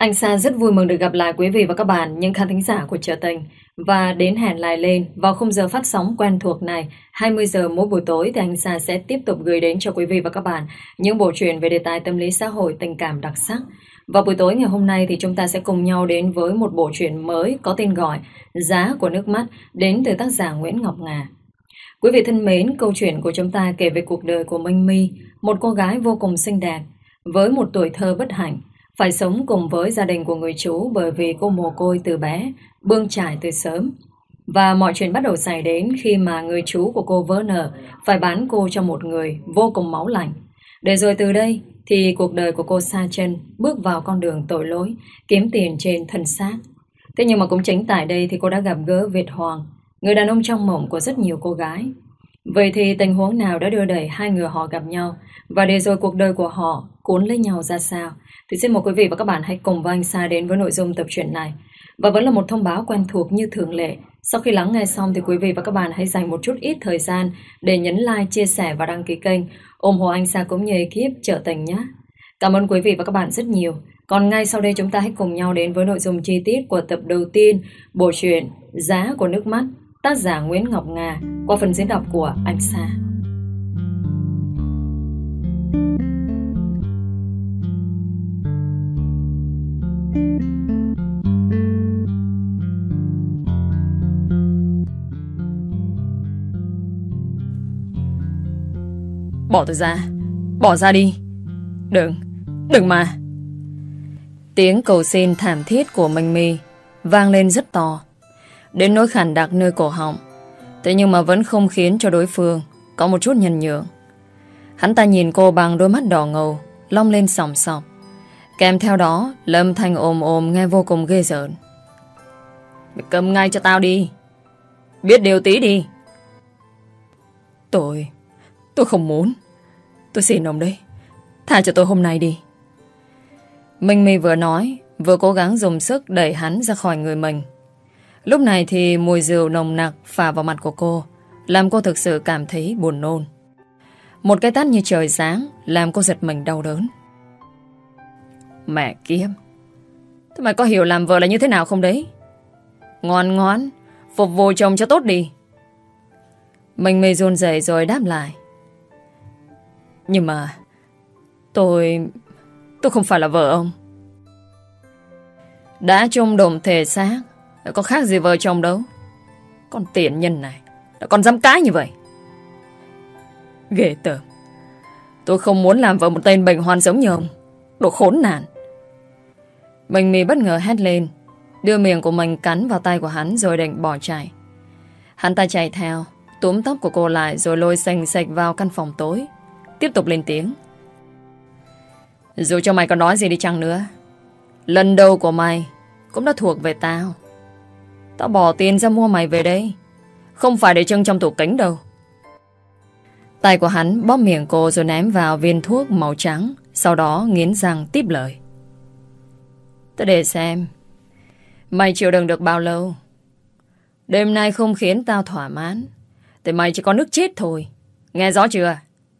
Anh Sa rất vui mừng được gặp lại quý vị và các bạn, những khán thính giả của Chợ Tình. Và đến hẹn lại lên vào khung giờ phát sóng quen thuộc này, 20 giờ mỗi buổi tối thì anh Sa sẽ tiếp tục gửi đến cho quý vị và các bạn những bộ truyện về đề tài tâm lý xã hội tình cảm đặc sắc. Và buổi tối ngày hôm nay thì chúng ta sẽ cùng nhau đến với một bộ truyện mới có tên gọi Giá của nước mắt, đến từ tác giả Nguyễn Ngọc Ngà. Quý vị thân mến, câu chuyện của chúng ta kể về cuộc đời của Minh My, một cô gái vô cùng xinh đẹp với một tuổi thơ bất hạnh, phải sống cùng với gia đình của người chú bởi vì cô mồ côi từ bé, bươn trải từ sớm. Và mọi chuyện bắt đầu xảy đến khi mà người chú của cô vỡ nợ, phải bán cô cho một người vô cùng máu lạnh. Để rồi từ đây thì cuộc đời của cô sa chân, bước vào con đường tội lỗi, kiếm tiền trên thân xác. Thế nhưng mà cũng chính tại đây thì cô đã gặp gỡ Việt Hoàng, người đàn ông trong mộng của rất nhiều cô gái. Vậy thì tình huống nào đã đưa đẩy hai người họ gặp nhau, và để rồi cuộc đời của họ cuốn lấy nhau ra sao? Thì xin mời quý vị và các bạn hãy cùng với anh Sa đến với nội dung tập truyện này. Và vẫn là một thông báo quen thuộc như thường lệ. Sau khi lắng nghe xong thì quý vị và các bạn hãy dành một chút ít thời gian để nhấn like, chia sẻ và đăng ký kênh, ủng hộ anh Sa cũng như ekip Chợ Tình nhé. Cảm ơn quý vị và các bạn rất nhiều. Còn ngay sau đây chúng ta hãy cùng nhau đến với nội dung chi tiết của tập đầu tiên bộ truyện Giá của nước mắt, tác giả Nguyễn Ngọc Ngà, qua phần diễn đọc của anh Sa. Bỏ tôi ra. Bỏ ra đi. Đừng mà. Tiếng cầu xin thảm thiết của Minh My vang lên rất to, đến nỗi khản đặc nơi cổ họng. Thế nhưng mà vẫn không khiến cho đối phương có một chút nhân nhượng. Hắn ta nhìn cô bằng đôi mắt đỏ ngầu, long lên sòng sọc. Kèm theo đó là âm thanh ồm ồm nghe vô cùng ghê rợn. Mày cầm ngay cho tao đi. Biết điều tí đi. Tôi không muốn. Tôi xin ông đấy, tha cho tôi hôm nay đi. Minh My vừa nói vừa cố gắng dùng sức đẩy hắn ra khỏi người mình. Lúc này thì mùi rượu nồng nặc phả vào mặt của cô, làm cô thực sự cảm thấy buồn nôn. Một cái tát như trời giáng làm cô giật mình đau đớn. Mẹ kiếp, thế mày có hiểu làm vợ là như thế nào không đấy? Ngoan ngoãn phục vụ chồng cho tốt đi. Minh My run rẩy rồi đáp lại. Nhưng mà Tôi không phải là vợ ông. Đã chung đụng thể xác, có khác gì vợ chồng đâu. Con tiện nhân này đã còn dám cãi như vậy. Ghê tởm. Tôi không muốn làm vợ một tên bệnh hoạn giống như ông. Đồ khốn nạn. Minh My bất ngờ hét lên, đưa miệng của mình cắn vào tay của hắn rồi định bỏ chạy. Hắn ta chạy theo, túm tóc của cô lại rồi lôi xành xạch vào căn phòng tối, tiếp tục lên tiếng. Dù cho mày còn nói gì đi chăng nữa, lần đầu của mày cũng đã thuộc về tao. Tao bỏ tiền ra mua mày về đây, không phải để trưng trong tủ kính đâu. Tay của hắn bóp miệng cô rồi ném vào viên thuốc màu trắng, sau đó nghiến răng tiếp lời. Tao để xem mày chịu đựng được bao lâu. Đêm nay không khiến tao thỏa mãn thì mày chỉ có nước chết thôi. Nghe rõ chưa?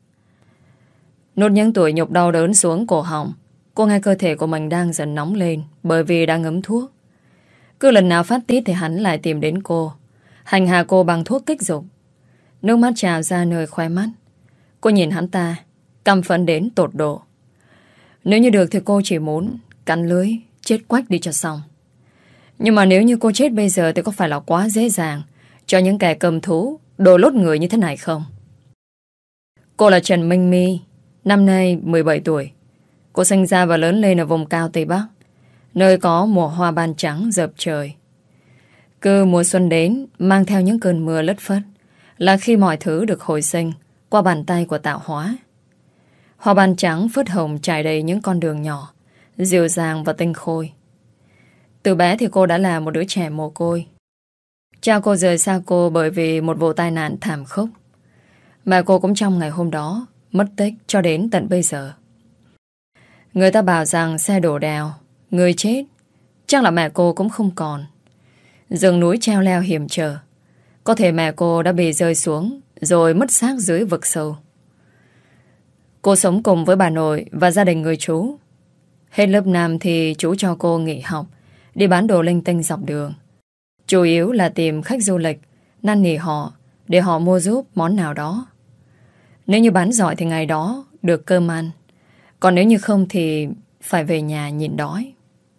Nuốt những tủi nhục đau đớn xuống cổ họng. Cô nghe cơ thể của mình đang dần nóng lên bởi vì đang ngấm thuốc. Cứ lần nào phát tiết thì hắn lại tìm đến cô, hành hạ cô bằng thuốc kích dục. Nước mắt trào ra nơi khóe mắt. Cô nhìn hắn ta, căm phẫn đến tột độ. Nếu như được thì cô chỉ muốn cắn lưới, chết quách đi cho xong. Nhưng mà nếu như cô chết bây giờ thì có phải là quá dễ dàng cho những kẻ cầm thú đồ lốt người như thế này không? Cô là Trần Minh My, năm nay 17 tuổi. Cô sinh ra và lớn lên ở vùng cao Tây Bắc, nơi có mùa hoa ban trắng dợp trời. Cứ mùa xuân đến, mang theo những cơn mưa lất phất, là khi mọi thứ được hồi sinh qua bàn tay của tạo hóa. Hoa ban trắng phớt hồng trải đầy những con đường nhỏ, dịu dàng và tinh khôi. Từ bé thì cô đã là một đứa trẻ mồ côi. Cha cô rời xa cô bởi vì một vụ tai nạn thảm khốc. Mẹ cô cũng trong ngày hôm đó mất tích cho đến tận bây giờ. Người ta bảo rằng xe đổ đèo, người chết, chắc là mẹ cô cũng không còn. Rừng núi treo leo hiểm trở, có thể mẹ cô đã bị rơi xuống rồi mất xác dưới vực sâu. Cô sống cùng với bà nội và gia đình người chú. Hết lớp 5 thì chú cho cô nghỉ học, đi bán đồ linh tinh dọc đường. Chủ yếu là tìm khách du lịch, năn nỉ họ để họ mua giúp món nào đó. Nếu như bán giỏi thì ngày đó được cơm ăn, còn nếu như không thì phải về nhà nhịn đói.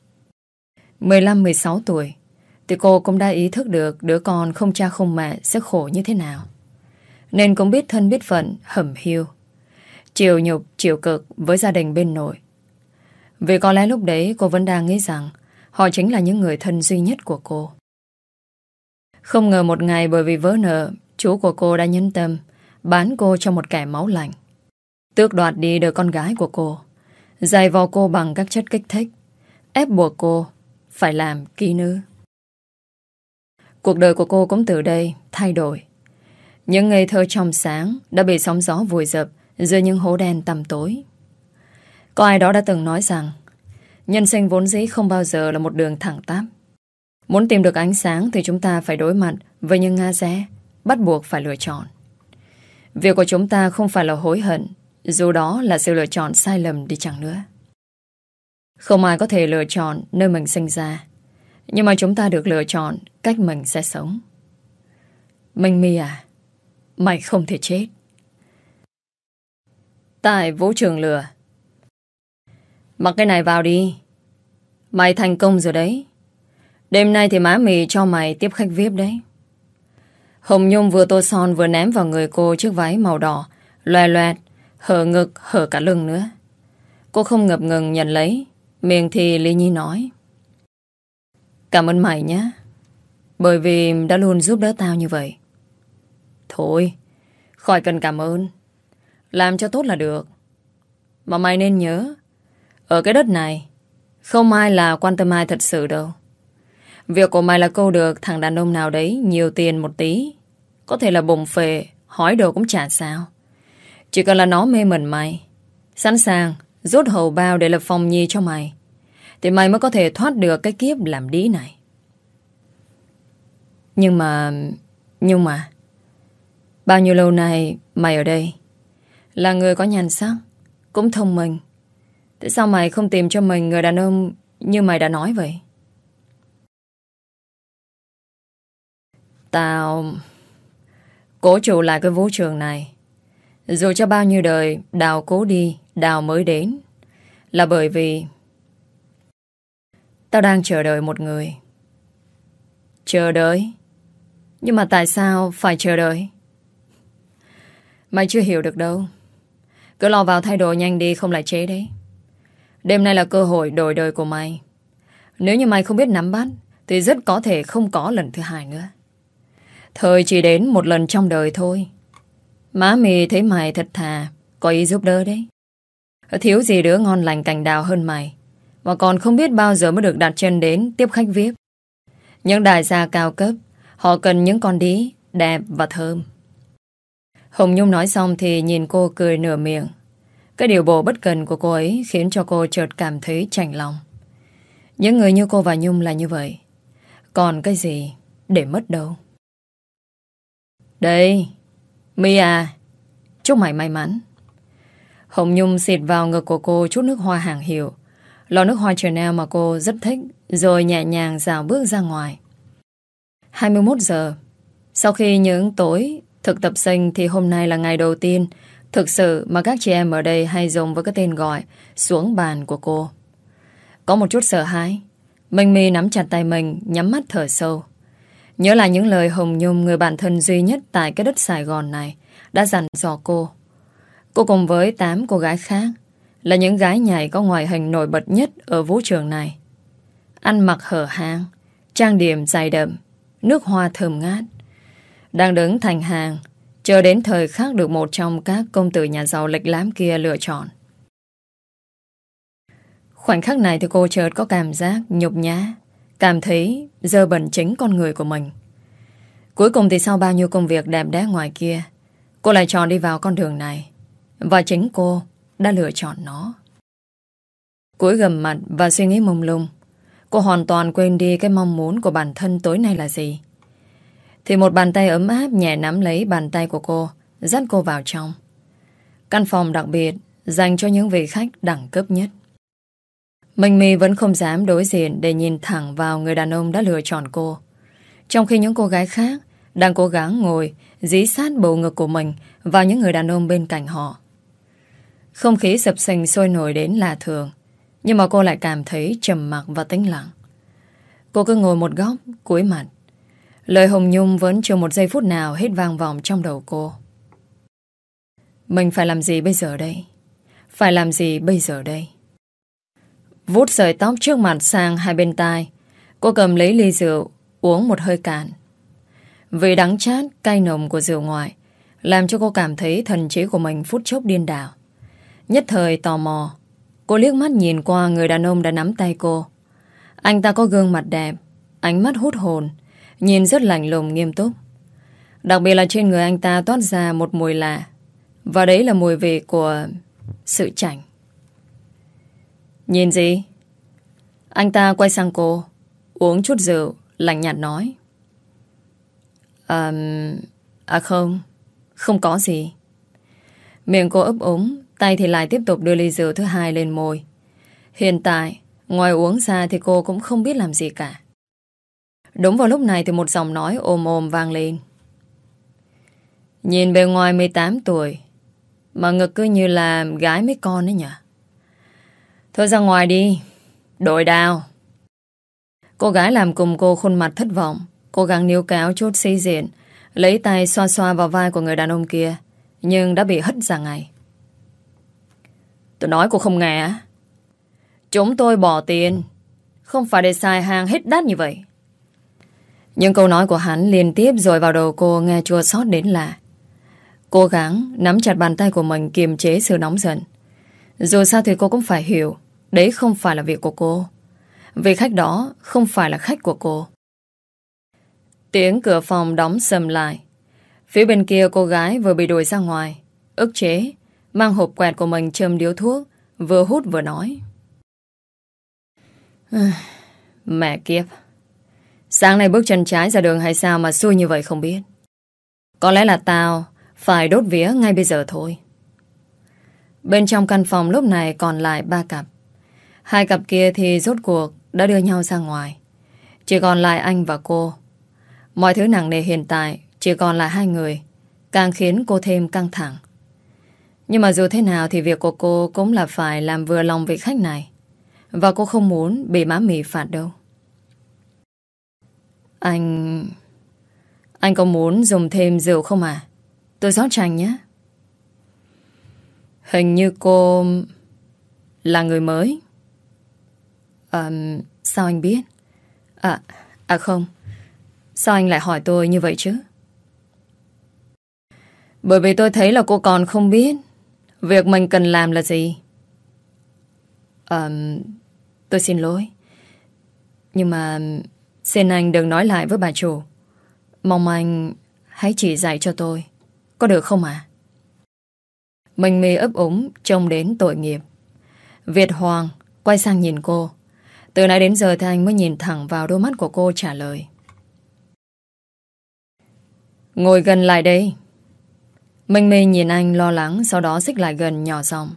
15-16 tuổi thì cô cũng đã ý thức được đứa con không cha không mẹ sẽ khổ như thế nào. Nên cũng biết thân biết phận hẩm hiu, chịu nhục chịu cực với gia đình bên nội. Vì có lẽ lúc đấy cô vẫn đang nghĩ rằng họ chính là những người thân duy nhất của cô. Không ngờ một ngày bởi vì vỡ nợ, chú của cô đã nhẫn tâm bán cô cho một kẻ máu lạnh, tước đoạt đi đứa con gái của cô, giày vò cô bằng các chất kích thích, ép buộc cô phải làm kỹ nữ. Cuộc đời của cô cũng từ đây thay đổi. Những ngây thơ trong sáng đã bị sóng gió vùi dập dưới những hố đen tăm tối. Có ai đó đã từng nói rằng nhân sinh vốn dĩ không bao giờ là một đường thẳng tắp. Muốn tìm được ánh sáng thì chúng ta phải đối mặt với những ngã rẽ, bắt buộc phải lựa chọn. Việc của chúng ta không phải là hối hận, dù đó là sự lựa chọn sai lầm đi chăng nữa. Không ai có thể lựa chọn nơi mình sinh ra, nhưng mà chúng ta được lựa chọn cách mình sẽ sống. Minh My à, mày không thể chết. Tại vũ trường lừa. Mặc cái này vào đi. Mày thành công rồi đấy. Đêm nay thì má mì cho mày tiếp khách VIP đấy. Hồng Nhung vừa tô son vừa ném vào người cô chiếc váy màu đỏ, loè loẹt, hở ngực, hở cả lưng nữa. Cô không ngập ngừng nhận lấy, miệng thì Lý Nhi nói: Cảm ơn mày nhé, bởi vì đã luôn giúp đỡ tao như vậy. Thôi, khỏi cần cảm ơn, làm cho tốt là được. Mà mày nên nhớ, ở cái đất này không ai là quan tâm ai thật sự đâu. Việc của mày là câu được thằng đàn ông nào đấy nhiều tiền một tí, có thể là bùng phệ, hỏi đồ cũng chả sao. Chỉ cần là nó mê mẩn mày, sẵn sàng rút hầu bao để lập phòng nhi cho mày, thì mày mới có thể thoát được cái kiếp làm đĩ này. Nhưng mà bao nhiêu lâu nay mày ở đây, là người có nhan sắc, cũng thông minh, tại sao mày không tìm cho mình người đàn ông như mày đã nói vậy? Tao cố trụ lại cái vũ trường này, dù cho bao nhiêu đời Đào cố đi, Đào mới đến, là bởi vì tao đang chờ đợi một người. Chờ đợi? Nhưng mà tại sao phải chờ đợi? Mày chưa hiểu được đâu. Cứ lo vào thay đổi nhanh đi, không lại chế đấy. Đêm nay là cơ hội đổi đời của mày. Nếu như mày không biết nắm bắt thì rất có thể không có lần thứ hai nữa. Thời chỉ đến một lần trong đời thôi. Má mì thấy mày thật thà, có ý giúp đỡ đấy. Thiếu gì đứa ngon lành cành đào hơn mày, mà còn không biết bao giờ mới được đặt chân đến tiếp khách VIP. Những đại gia cao cấp, họ cần những con đĩ đẹp và thơm. Hồng Nhung nói xong thì nhìn cô cười nửa miệng. Cái điều bộ bất cần của cô ấy khiến cho cô chợt cảm thấy chạnh lòng. Những người như cô và Nhung là như vậy, còn cái gì để mất đâu. Đây, My à, chúc mày may mắn. Hồng Nhung xịt vào ngực của cô chút nước hoa hàng hiệu, lọ nước hoa Chanel mà cô rất thích, rồi nhẹ nhàng dạo bước ra ngoài. 21 giờ. Sau khi những tối thực tập sinh thì hôm nay là ngày đầu tiên thực sự mà các chị em ở đây hay dùng với cái tên gọi xuống bàn của cô. Có một chút sợ hãi, Minh My nắm chặt tay mình, nhắm mắt thở sâu. Nhớ lại những lời Hồng Nhung, người bạn thân duy nhất tại cái đất Sài Gòn này, đã dặn dò cô. Cô cùng với 8 cô gái khác là những gái nhảy có ngoại hình nổi bật nhất ở vũ trường này. Ăn mặc hở hang, trang điểm dày đậm, nước hoa thơm ngát, đang đứng thành hàng chờ đến thời khắc được một trong các công tử nhà giàu lịch lãm kia lựa chọn. Khoảnh khắc này thì cô chợt có cảm giác nhục nhã, cảm thấy dơ bẩn chính con người của mình. Cuối cùng thì sau bao nhiêu công việc đẹp đẽ ngoài kia, cô lại chọn đi vào con đường này, và chính cô đã lựa chọn nó. Cúi gằm mặt và suy nghĩ mông lung, cô hoàn toàn quên đi cái mong muốn của bản thân tối nay là gì. Thì một bàn tay ấm áp nhẹ nắm lấy bàn tay của cô, dắt cô vào trong căn phòng đặc biệt dành cho những vị khách đẳng cấp nhất. Minh My vẫn không dám đối diện để nhìn thẳng vào người đàn ông đã lựa chọn cô. Trong khi những cô gái khác đang cố gắng ngồi dí sát bầu ngực của mình vào những người đàn ông bên cạnh họ. Không khí sập sình sôi nổi đến lạ thường, nhưng mà cô lại cảm thấy trầm mặc và tĩnh lặng. Cô cứ ngồi một góc, cúi mặt. Lời Hồng Nhung vẫn chưa một giây phút nào hết vang vọng trong đầu cô. Mình phải làm gì bây giờ đây? Phải làm gì bây giờ đây? Vút sợi tóc trước mặt sang hai bên tai, cô cầm lấy ly rượu, uống một hơi cạn. Vị đắng chát, cay nồng của rượu ngoại làm cho cô cảm thấy thần trí của mình phút chốc điên đảo. Nhất thời tò mò, cô liếc mắt nhìn qua người đàn ông đã nắm tay cô. Anh ta có gương mặt đẹp, ánh mắt hút hồn, nhìn rất lạnh lùng nghiêm túc. Đặc biệt là trên người anh ta toát ra một mùi lạ, và đấy là mùi vị của sự chảnh. Nhìn gì? Anh ta quay sang cô, uống chút rượu, lạnh nhạt nói. Không, không có gì. Miệng cô ấp úng, tay thì lại tiếp tục đưa ly rượu thứ hai lên môi. Hiện tại, ngoài uống ra thì cô cũng không biết làm gì cả. Đúng vào lúc này thì một giọng nói ồm ồm vang lên. Nhìn bề ngoài 18 tuổi, mà ngực cứ như là gái mấy con ấy nhỉ? Thôi ra ngoài đi, đội đao. Cô gái làm cùng cô khuôn mặt thất vọng, cố gắng níu kéo chút sĩ diện, lấy tay xoa xoa vào vai của người đàn ông kia, nhưng đã bị hất ra ngay. Tôi nói cô không nghe á? Chúng tôi bỏ tiền, không phải để xài hàng hết đắt như vậy. Những câu nói của hắn liên tiếp dội vào đầu cô nghe chua xót đến lạ. Cố gắng nắm chặt bàn tay của mình kiềm chế sự nóng giận. Dù sao thì cô cũng phải hiểu, đấy không phải là việc của cô. Vì khách đó không phải là khách của cô. Tiếng cửa phòng đóng sầm lại. Phía bên kia cô gái vừa bị đuổi ra ngoài, ức chế, mang hộp quẹt của mình châm điếu thuốc, vừa hút vừa nói. Mẹ kiếp, sáng nay bước chân trái ra đường hay sao mà xui như vậy không biết. Có lẽ là tao phải đốt vía ngay bây giờ thôi. Bên trong căn phòng lúc này còn lại 3 cặp. 2 cặp kia thì rốt cuộc đã đưa nhau ra ngoài. Chỉ còn lại anh và cô. Mọi thứ nặng nề hiện tại chỉ còn là 2 người, càng khiến cô thêm căng thẳng. Nhưng mà dù thế nào thì việc của cô cũng là phải làm vừa lòng vị khách này. Và cô không muốn bị má mì phạt đâu. Anh có muốn dùng thêm rượu không à? Tôi rót cho anh nhé. Hình như cô là người mới. Sao anh biết? Không. Sao anh lại hỏi tôi như vậy chứ? Bởi vì tôi thấy là cô còn không biết việc mình cần làm là gì. Tôi xin lỗi. Nhưng mà xin anh đừng nói lại với bà chủ. Mong anh hãy chỉ dạy cho tôi, có được không ạ? Mình mê ấp úng trông đến tội nghiệp. Việt Hoàng quay sang nhìn cô. Từ nãy đến giờ thì anh mới nhìn thẳng vào đôi mắt của cô trả lời. Ngồi gần lại đây. Minh My nhìn anh lo lắng, sau đó xích lại gần nhỏ giọng.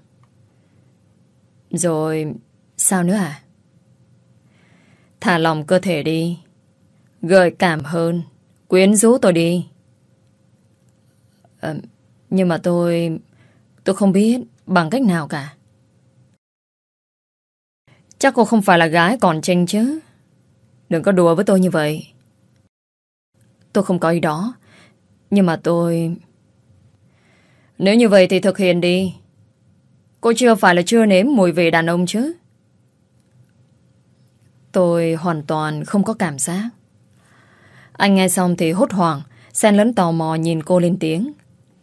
Rồi sao nữa à? Thả lỏng cơ thể đi, gợi cảm hơn, quyến rũ tôi đi. Nhưng mà tôi không biết bằng cách nào cả. Chắc cô không phải là gái còn trinh chứ? Đừng có đùa với tôi như vậy. Tôi không có ý đó. Nhưng mà tôi... Nếu như vậy thì thực hiện đi. Cô chưa phải là chưa nếm mùi vị đàn ông chứ? Tôi hoàn toàn không có cảm giác. Anh nghe xong thì hốt hoảng, xen lẫn tò mò nhìn cô lên tiếng.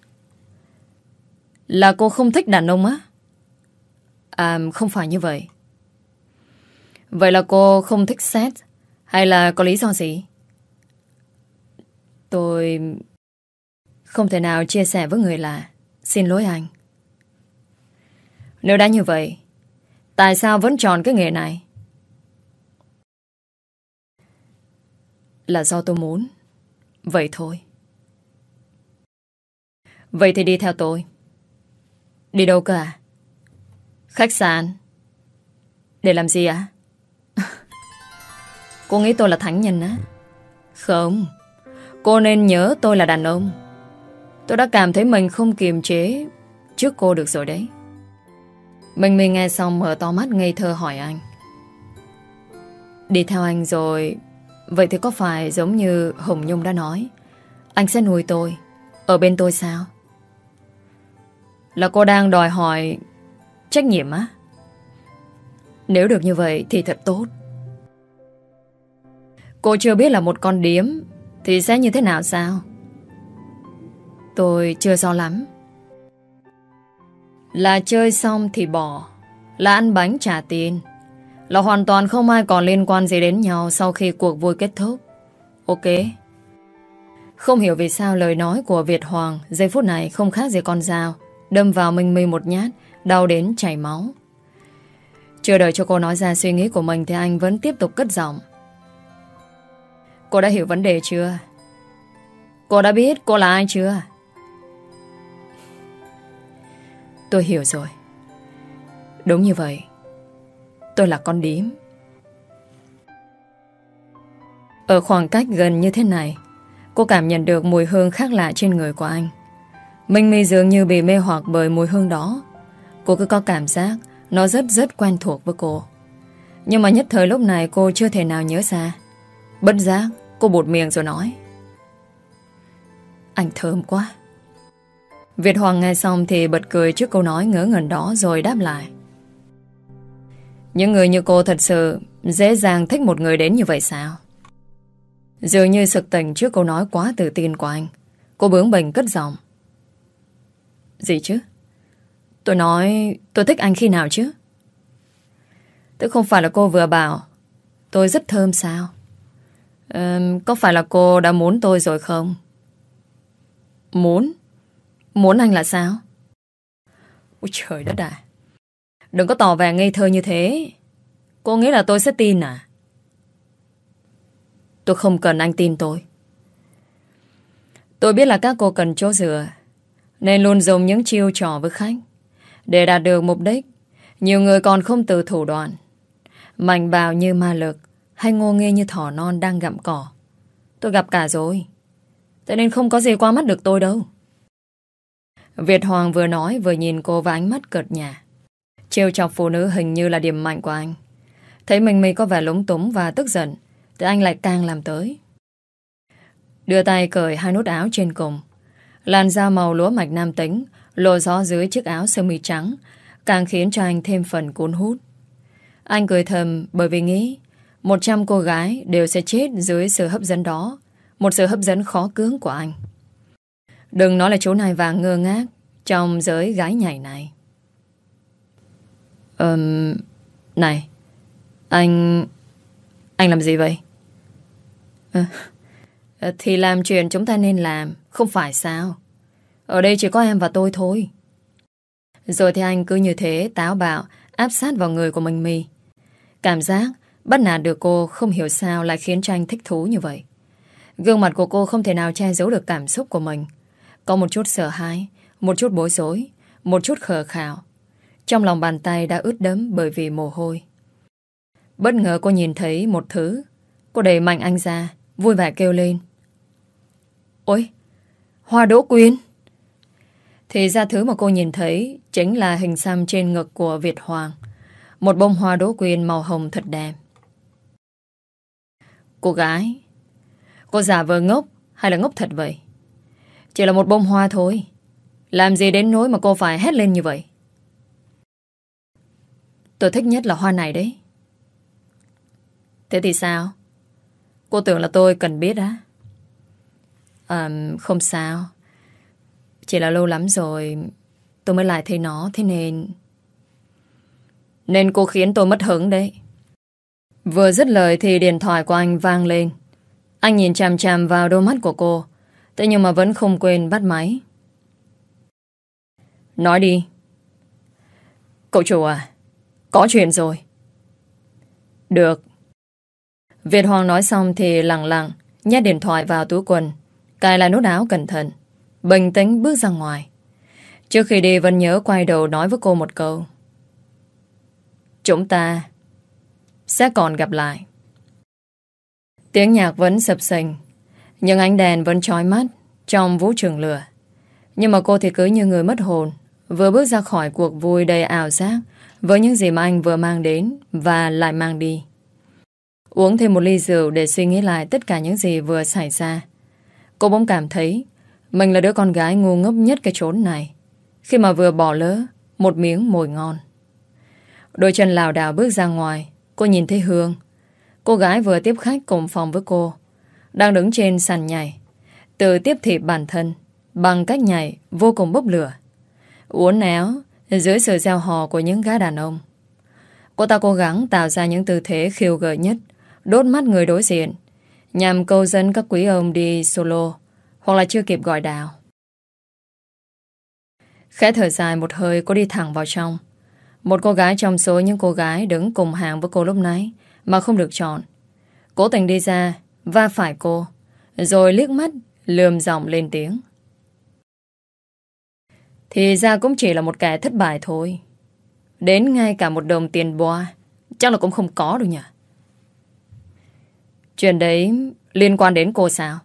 Là cô không thích đàn ông á? Không phải như vậy. Vậy là cô không thích sex hay là có lý do gì? Tôi không thể nào chia sẻ với người lạ. Xin lỗi anh. Nếu đã như vậy, tại sao vẫn chọn cái nghề này? Là do tôi muốn. Vậy thôi. Vậy thì đi theo tôi. Đi đâu cơ à? Khách sạn? Để làm gì ạ? Cô nghĩ tôi là thánh nhân á? Không. Cô nên nhớ tôi là đàn ông. Tôi đã cảm thấy mình không kiềm chế trước cô được rồi đấy. Mình nghe xong mở to mắt ngây thơ hỏi anh. Đi theo anh rồi, vậy thì có phải giống như Hồng Nhung đã nói, anh sẽ nuôi tôi, ở bên tôi sao? Là cô đang đòi hỏi trách nhiệm á? Nếu được như vậy thì thật tốt. Cô chưa biết là một con điếm thì sẽ như thế nào sao? Tôi chưa rõ lắm. Là chơi xong thì bỏ, là ăn bánh trả tiền, là hoàn toàn không ai còn liên quan gì đến nhau sau khi cuộc vui kết thúc. Ok. Không hiểu vì sao lời nói của Việt Hoàng giây phút này không khác gì con dao đâm vào Minh My một nhát, đau đến chảy máu. Chưa đợi cho cô nói ra suy nghĩ của mình thì anh vẫn tiếp tục cất giọng. Cô đã hiểu vấn đề chưa? Cô đã biết cô là ai chưa? Tôi hiểu rồi. Đúng như vậy. Tôi là con điếm. Ở khoảng cách gần như thế này, cô cảm nhận được mùi hương khác lạ trên người của anh. Minh My dường như bị mê hoặc bởi mùi hương đó. Cô cứ có cảm giác nó rất quen thuộc với cô. Nhưng mà nhất thời lúc này cô chưa thể nào nhớ ra. Bất giác cô bụt miệng rồi nói: Anh thơm quá. Việt Hoàng nghe xong thì bật cười trước câu nói ngớ ngẩn đó rồi đáp lại: Những người như cô thật sự dễ dàng thích một người đến như vậy sao? Dường như sực tỉnh trước câu nói quá tự tin của anh, cô bướng bỉnh cất giọng: Gì chứ? Tôi nói tôi thích anh khi nào chứ? Tức không phải là cô vừa bảo tôi rất thơm sao? Có phải là cô đã muốn tôi rồi không? Muốn? Muốn anh là sao? Ôi trời đất à! Đừng có tỏ vẻ ngây thơ như thế. Cô nghĩ là tôi sẽ tin à? Tôi không cần anh tin tôi. Tôi biết là các cô cần chỗ dựa, nên luôn dùng những chiêu trò với khách. Để đạt được mục đích, nhiều người còn không từ thủ đoạn, mạnh bạo như ma lực, hay ngô nghê như thỏ non đang gặm cỏ. Tôi gặp cả rồi. Thế nên không có gì qua mắt được tôi đâu. Việt Hoàng vừa nói vừa nhìn cô với ánh mắt cợt nhả. Trêu chọc phụ nữ hình như là điểm mạnh của anh. Thấy mình có vẻ lúng túng và tức giận thì anh lại càng làm tới. Đưa tay cởi hai nút áo trên cùng. Làn da màu lúa mạch nam tính lộ rõ dưới chiếc áo sơ mi trắng, càng khiến cho anh thêm phần cuốn hút. Anh cười thầm bởi vì nghĩ 100 cô gái đều sẽ chết dưới sự hấp dẫn đó, một sự hấp dẫn khó cưỡng của anh. Đừng nói là chú này vàng ngơ ngác trong giới gái nhảy này. Này, anh làm gì vậy? Thì làm chuyện chúng ta nên làm, không phải sao? Ở đây chỉ có em và tôi thôi. Rồi thì anh cứ như thế táo bạo áp sát vào người của mình My. Cảm giác bắt nạt được cô không hiểu sao lại khiến cho anh thích thú như vậy. Gương mặt của cô không thể nào che giấu được cảm xúc của mình. Có một chút sợ hãi, một chút bối rối, một chút khờ khạo. Trong lòng bàn tay đã ướt đẫm bởi vì mồ hôi. Bất ngờ cô nhìn thấy một thứ. Cô đẩy mạnh anh ra, vui vẻ kêu lên: Ôi, hoa đỗ quyên! Thì ra thứ mà cô nhìn thấy chính là hình xăm trên ngực của Việt Hoàng. Một bông hoa đỗ quyên màu hồng thật đẹp. Cô gái, cô giả vờ ngốc hay là ngốc thật vậy? Chỉ là một bông hoa thôi, làm gì đến nỗi mà cô phải hét lên như vậy? Tôi thích nhất là hoa này đấy. Thế thì sao? Cô tưởng là tôi cần biết á? Không sao. Chỉ là lâu lắm rồi tôi mới lại thấy nó, thế nên... Nên cô khiến tôi mất hứng đấy. Vừa dứt lời thì điện thoại của anh vang lên. Anh nhìn chằm chằm vào đôi mắt của cô, thế nhưng mà vẫn không quên bắt máy. Nói đi. Cậu chủ à, có chuyện rồi. Được. Việt Hoàng nói xong thì lặng lặng nhét điện thoại vào túi quần, cài lại nút áo cẩn thận, bình tĩnh bước ra ngoài. Trước khi đi vẫn nhớ quay đầu nói với cô một câu: Chúng ta sẽ còn gặp lại. Tiếng nhạc vẫn sập sình, nhưng ánh đèn vẫn chói mắt trong vũ trường lửa. Nhưng mà cô thì cứ như người mất hồn, vừa bước ra khỏi cuộc vui đầy ảo giác với những gì mà anh vừa mang đến và lại mang đi. Uống thêm một ly rượu để suy nghĩ lại tất cả những gì vừa xảy ra. Cô bỗng cảm thấy mình là đứa con gái ngu ngốc nhất cái chốn này, khi mà vừa bỏ lỡ một miếng mồi ngon. Đôi chân lảo đảo bước ra ngoài. Cô nhìn thấy Hương, cô gái vừa tiếp khách cùng phòng với cô, đang đứng trên sàn nhảy, tự tiếp thịt bản thân bằng cách nhảy vô cùng bốc lửa, uốn éo dưới sự reo hò của những gã đàn ông. Cô ta cố gắng tạo ra những tư thế khiêu gợi nhất, đốt mắt người đối diện, nhằm câu dẫn các quý ông đi solo hoặc là chưa kịp gọi đào. Khẽ thở dài một hơi, cô đi thẳng vào trong. Một cô gái trong số những cô gái đứng cùng hàng với cô lúc nãy mà không được chọn, cố tình đi ra va phải cô, rồi liếc mắt lườm giọng lên tiếng. Thì ra cũng chỉ là một kẻ thất bại thôi. Đến ngay cả một đồng tiền boa chắc là cũng không có đâu nhỉ. Chuyện đấy liên quan đến cô sao?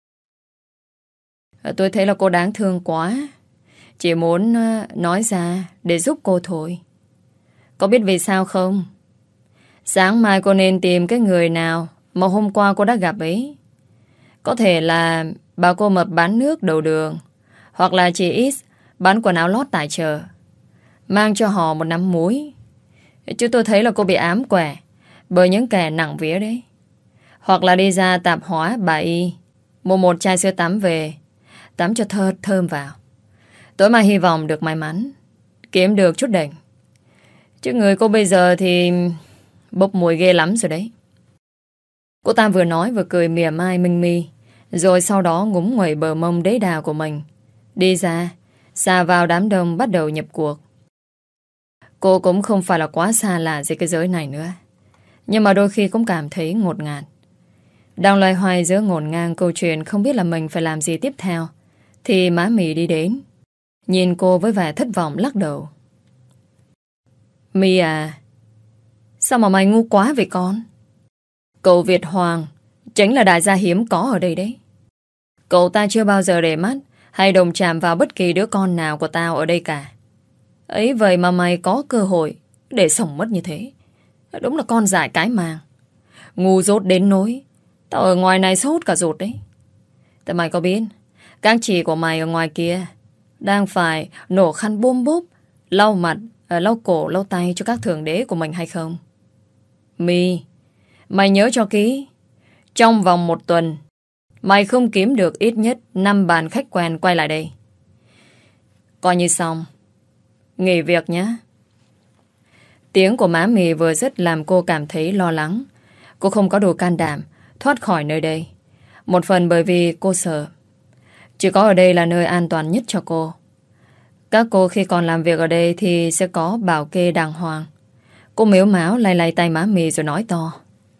Tôi thấy là cô đáng thương quá, chỉ muốn nói ra để giúp cô thôi. Có biết vì sao không? Sáng mai cô nên tìm cái người nào mà hôm qua cô đã gặp ấy. Có thể là bà cô mập bán nước đầu đường, hoặc là chị X bán quần áo lót tại chợ. Mang cho họ một nắm muối. Chứ tôi thấy là cô bị ám quẻ bởi những kẻ nặng vía đấy. Hoặc là đi ra tạp hóa bà Y, mua một chai sữa tắm về, tắm cho thơm thơm vào. Tối mai hy vọng được may mắn, kiếm được chút đỉnh. Chứ người cô bây giờ thì bốc mùi ghê lắm rồi đấy. Cô ta vừa nói vừa cười mỉa mai Minh Mi, rồi sau đó ngúng nguẩy bờ mông đế đà của mình, đi ra, xà vào đám đông bắt đầu nhập cuộc. Cô cũng không phải là quá xa lạ về cái giới này nữa, nhưng mà đôi khi cũng cảm thấy ngột ngạt. Đang loay hoay giữa ngổn ngang câu chuyện không biết là mình phải làm gì tiếp theo, thì má Mì đi đến, nhìn cô với vẻ thất vọng lắc đầu. Mi à, sao mà mày ngu quá vậy con? Cậu Việt Hoàng chính là đại gia hiếm có ở đây đấy. Cậu ta chưa bao giờ để mắt hay đồng chạm vào bất kỳ đứa con nào của tao ở đây cả. Ấy vậy mà mày có cơ hội để sống mất như thế. Đúng là con dại cái màng. Ngu dốt đến nỗi tao ở ngoài này sốt cả ruột đấy. Tại mày có biết các chị của mày ở ngoài kia đang phải nổ khăn bôm bốp, lau mặt, lau cổ, lau tay cho các thượng đế của mình hay không? Mi, mày nhớ cho kỹ, trong vòng 1 tuần mày không kiếm được ít nhất 5 bàn khách quen quay lại đây. Coi như xong. Nghỉ việc nhé. Tiếng của má Mì vừa dứt làm cô cảm thấy lo lắng. Cô không có đủ can đảm thoát khỏi nơi đây. Một phần bởi vì cô sợ. Chỉ có ở đây là nơi an toàn nhất cho cô. Các cô khi còn làm việc ở đây thì sẽ có bảo kê đàng hoàng. Cô mếu máo lay lay tay má Mì rồi nói to.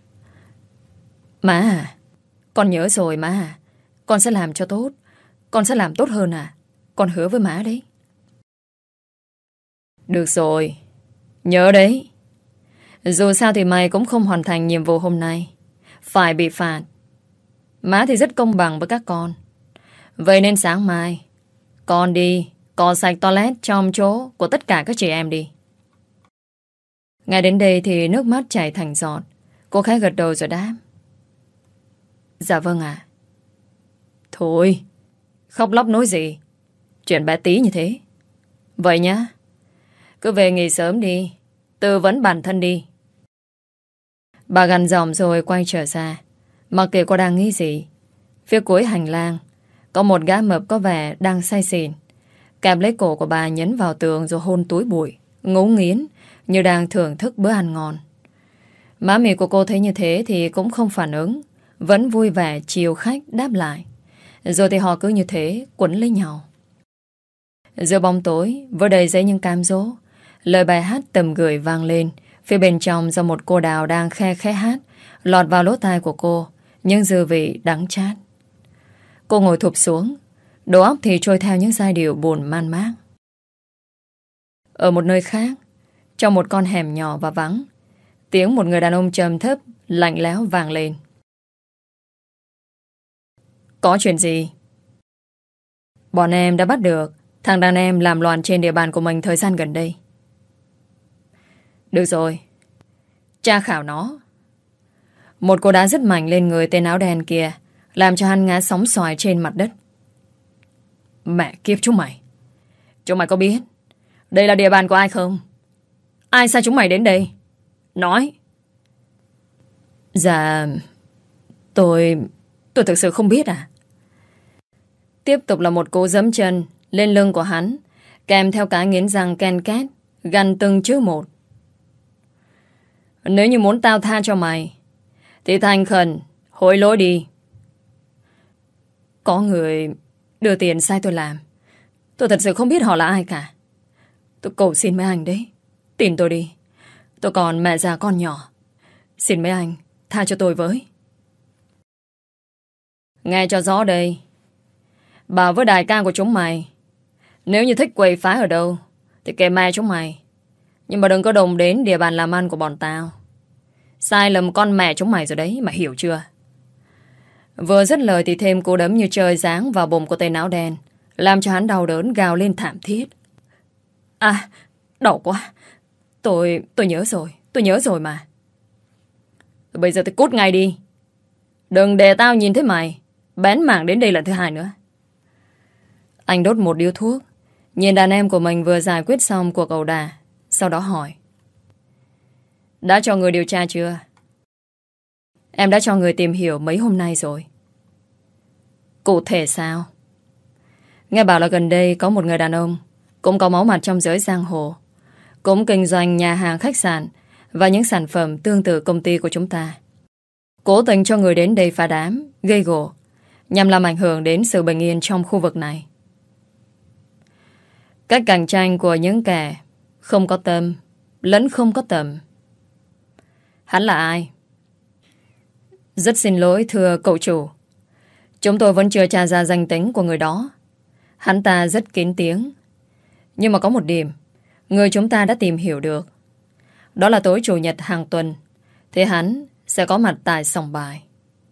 Má à, con nhớ rồi má à. Con sẽ làm cho tốt. Con sẽ làm tốt hơn à. Con hứa với má đấy. Được rồi, nhớ đấy. Dù sao thì mày cũng không hoàn thành nhiệm vụ hôm nay, phải bị phạt. Má thì rất công bằng với các con. Vậy nên sáng mai con đi cọ sạch toilet trong chỗ của tất cả các chị em đi. Ngay đến đây thì nước mắt chảy thành giọt. Cô khẽ gật đầu rồi đáp. Dạ vâng ạ. Thôi, khóc lóc nói gì. Chuyện bé tí như thế. Vậy nhá, cứ về nghỉ sớm đi, tư vấn bản thân đi. Bà gằn giọng rồi quay trở ra. Mặc kệ cô đang nghĩ gì, phía cuối hành lang có một gã mập có vẻ đang say xỉn, kẹp lấy cổ của bà nhấn vào tường rồi hôn túi bụi, ngấu nghiến như đang thưởng thức bữa ăn ngon. Má Mì của cô thấy như thế thì cũng không phản ứng, vẫn vui vẻ chiều khách đáp lại. Rồi thì họ cứ như thế quấn lấy nhau. Giữa bóng tối với đầy giấy những cam dỗ, lời bài hát tầm gửi vang lên. Phía bên trong do một cô đào đang khe khẽ hát, lọt vào lỗ tai của cô những dư vị đắng chát. Cô ngồi thụp xuống, đầu óc thì trôi theo những giai điệu buồn man mác. Ở một nơi khác, trong một con hẻm nhỏ và vắng, Tiếng một người đàn ông trầm thấp, lạnh lẽo vang lên. Có chuyện gì? Bọn em đã bắt được thằng đàn em làm loạn trên địa bàn của mình thời gian gần đây. Được rồi, tra khảo nó. Một cú đá rất mạnh lên người tên áo đen kia, làm cho hắn ngã sóng xoài trên mặt đất. Mẹ kiếp chúng mày! Chúng mày có biết đây là địa bàn của ai không? Ai sai chúng mày đến đây? Nói! Dạ... Tôi thực sự không biết à? Tiếp tục là một cú giẫm chân lên lưng của hắn, kèm theo cả nghiến răng ken két, gằn từng chữ một. Nếu như muốn tao tha cho mày thì thành khẩn hối lỗi đi. Có người đưa tiền sai tôi làm. Tôi thật sự không biết họ là ai cả. Tôi cầu xin mấy anh đấy, tin tôi đi. Tôi còn mẹ già con nhỏ. Xin mấy anh tha cho tôi với. Nghe cho rõ đây. Bảo với đại ca của chúng mày, nếu như thích quậy phá ở đâu thì kệ mẹ chúng mày, nhưng mà đừng có đụng đến địa bàn làm ăn của bọn tao. Sai lầm con mẹ chúng mày rồi đấy, mày hiểu chưa? Vừa dứt lời thì thêm cú đấm như trời giáng vào bụng của tên áo đen, làm cho hắn đau đớn gào lên thảm thiết. À, đau quá. Tôi nhớ rồi, tôi nhớ rồi mà. Bây giờ thì cút ngay đi. Đừng để tao nhìn thấy mày bén mảng đến đây lần thứ hai nữa. Anh đốt một điếu thuốc, nhìn đàn em của mình vừa giải quyết xong cuộc ẩu đả, sau đó hỏi. Đã cho người điều tra chưa? Em đã cho người tìm hiểu mấy hôm nay rồi. Cụ thể sao? Nghe bảo là gần đây có một người đàn ông cũng có máu mặt trong giới giang hồ, cũng kinh doanh nhà hàng khách sạn và những sản phẩm tương tự công ty của chúng ta, cố tình cho người đến đây phá đám, gây gổ, nhằm làm ảnh hưởng đến sự bình yên trong khu vực này. Cách cạnh tranh của những kẻ không có tâm lẫn không có tầm. Hắn là ai? Rất xin lỗi thưa cậu chủ, chúng tôi vẫn chưa tra ra danh tính của người đó. Hắn ta rất kín tiếng. Nhưng mà có một điểm người chúng ta đã tìm hiểu được, đó là tối chủ nhật hàng tuần thì hắn sẽ có mặt tại sòng bài.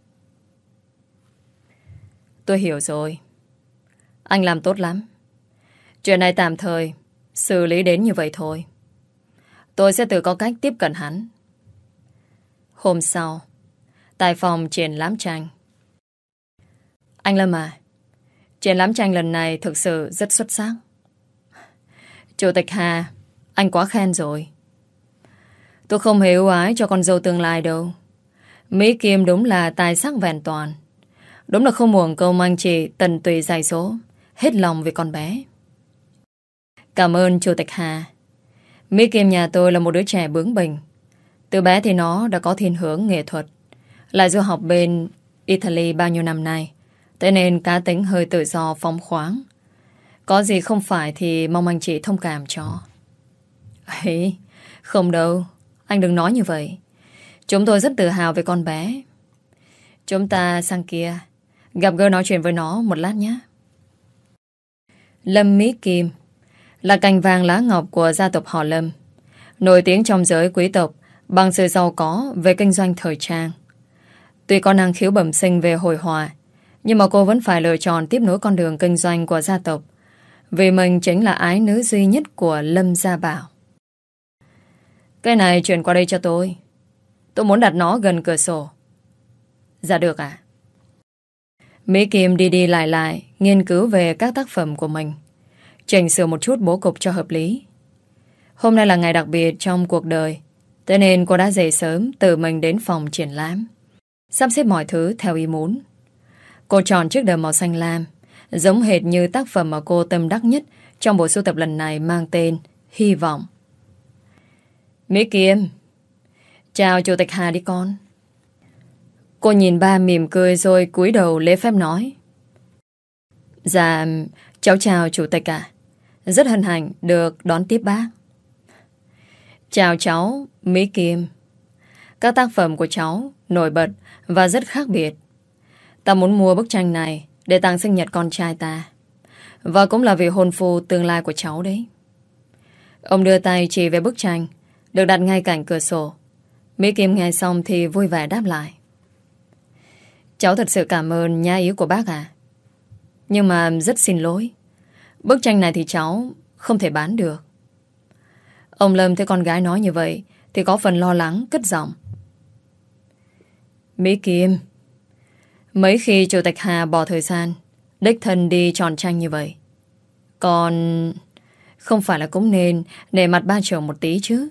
Tôi hiểu rồi. Anh làm tốt lắm. Chuyện này tạm thời xử lý đến như vậy thôi. Tôi sẽ tự có cách tiếp cận hắn. Hôm sau, tại phòng triển lãm tranh. Anh Lâm à, triển lãm tranh lần này thực sự rất xuất sắc. Chủ tịch Hà, anh quá khen rồi. Tôi không hề ưu ái cho con dâu tương lai đâu. Mỹ Kim đúng là tài sắc vẹn toàn. Đúng là không uổng công anh chị tận tụy dạy số, hết lòng vì con bé. Cảm ơn Chủ tịch Hà. Mỹ Kim nhà tôi là một đứa trẻ bướng bỉnh. Từ bé thì nó đã có thiên hướng nghệ thuật, lại du học bên Italy bao nhiêu năm nay, thế nên cá tính hơi tự do phóng khoáng. Có gì không phải thì mong anh chị thông cảm cho. Ấy, không đâu, anh đừng nói như vậy. Chúng tôi rất tự hào về con bé. Chúng ta sang kia gặp gỡ nói chuyện với nó một lát nhé. Lâm Mỹ Kim là cành vàng lá ngọc của gia tộc họ Lâm, nổi tiếng trong giới quý tộc bằng sự giàu có về kinh doanh thời trang. Tuy có năng khiếu bẩm sinh về hội họa, nhưng mà cô vẫn phải lựa chọn tiếp nối con đường kinh doanh của gia tộc, vì mình chính là ái nữ duy nhất của Lâm Gia Bảo. Cái này chuyển qua đây cho tôi. Tôi muốn đặt nó gần cửa sổ. Dạ được ạ. Mỹ Kim đi đi lại lại nghiên cứu về các tác phẩm của mình, chỉnh sửa một chút bố cục cho hợp lý. Hôm nay là ngày đặc biệt trong cuộc đời, thế nên cô đã dậy sớm tự mình đến phòng triển lãm, sắp xếp mọi thứ theo ý muốn. Cô chọn chiếc đầm màu xanh lam, giống hệt như tác phẩm mà cô tâm đắc nhất trong bộ sưu tập lần này, mang tên Hy Vọng. Mỹ Kim, chào Chủ tịch Hà đi con. Cô nhìn ba mỉm cười rồi cúi đầu lễ phép nói. Dạ, cháu chào Chủ tịch ạ. Rất hân hạnh được đón tiếp bác. Chào cháu, Mỹ Kim. Các tác phẩm của cháu nổi bật và rất khác biệt. Ta muốn mua bức tranh này để tặng sinh nhật con trai ta, và cũng là vì hôn phu tương lai của cháu đấy. Ông đưa tay chỉ về bức tranh được đặt ngay cạnh cửa sổ. Mỹ Kim nghe xong thì vui vẻ đáp lại. Cháu thật sự cảm ơn nhã ý của bác à. Nhưng mà rất xin lỗi, bức tranh này thì cháu không thể bán được. Ông Lâm thấy con gái nói như vậy thì có phần lo lắng cất giọng. Mỹ Kim, mấy khi Chủ tịch Hà bỏ thời gian đích thân đi chọn tranh như vậy, còn không phải là cũng nên nể mặt ba chồng một tí chứ?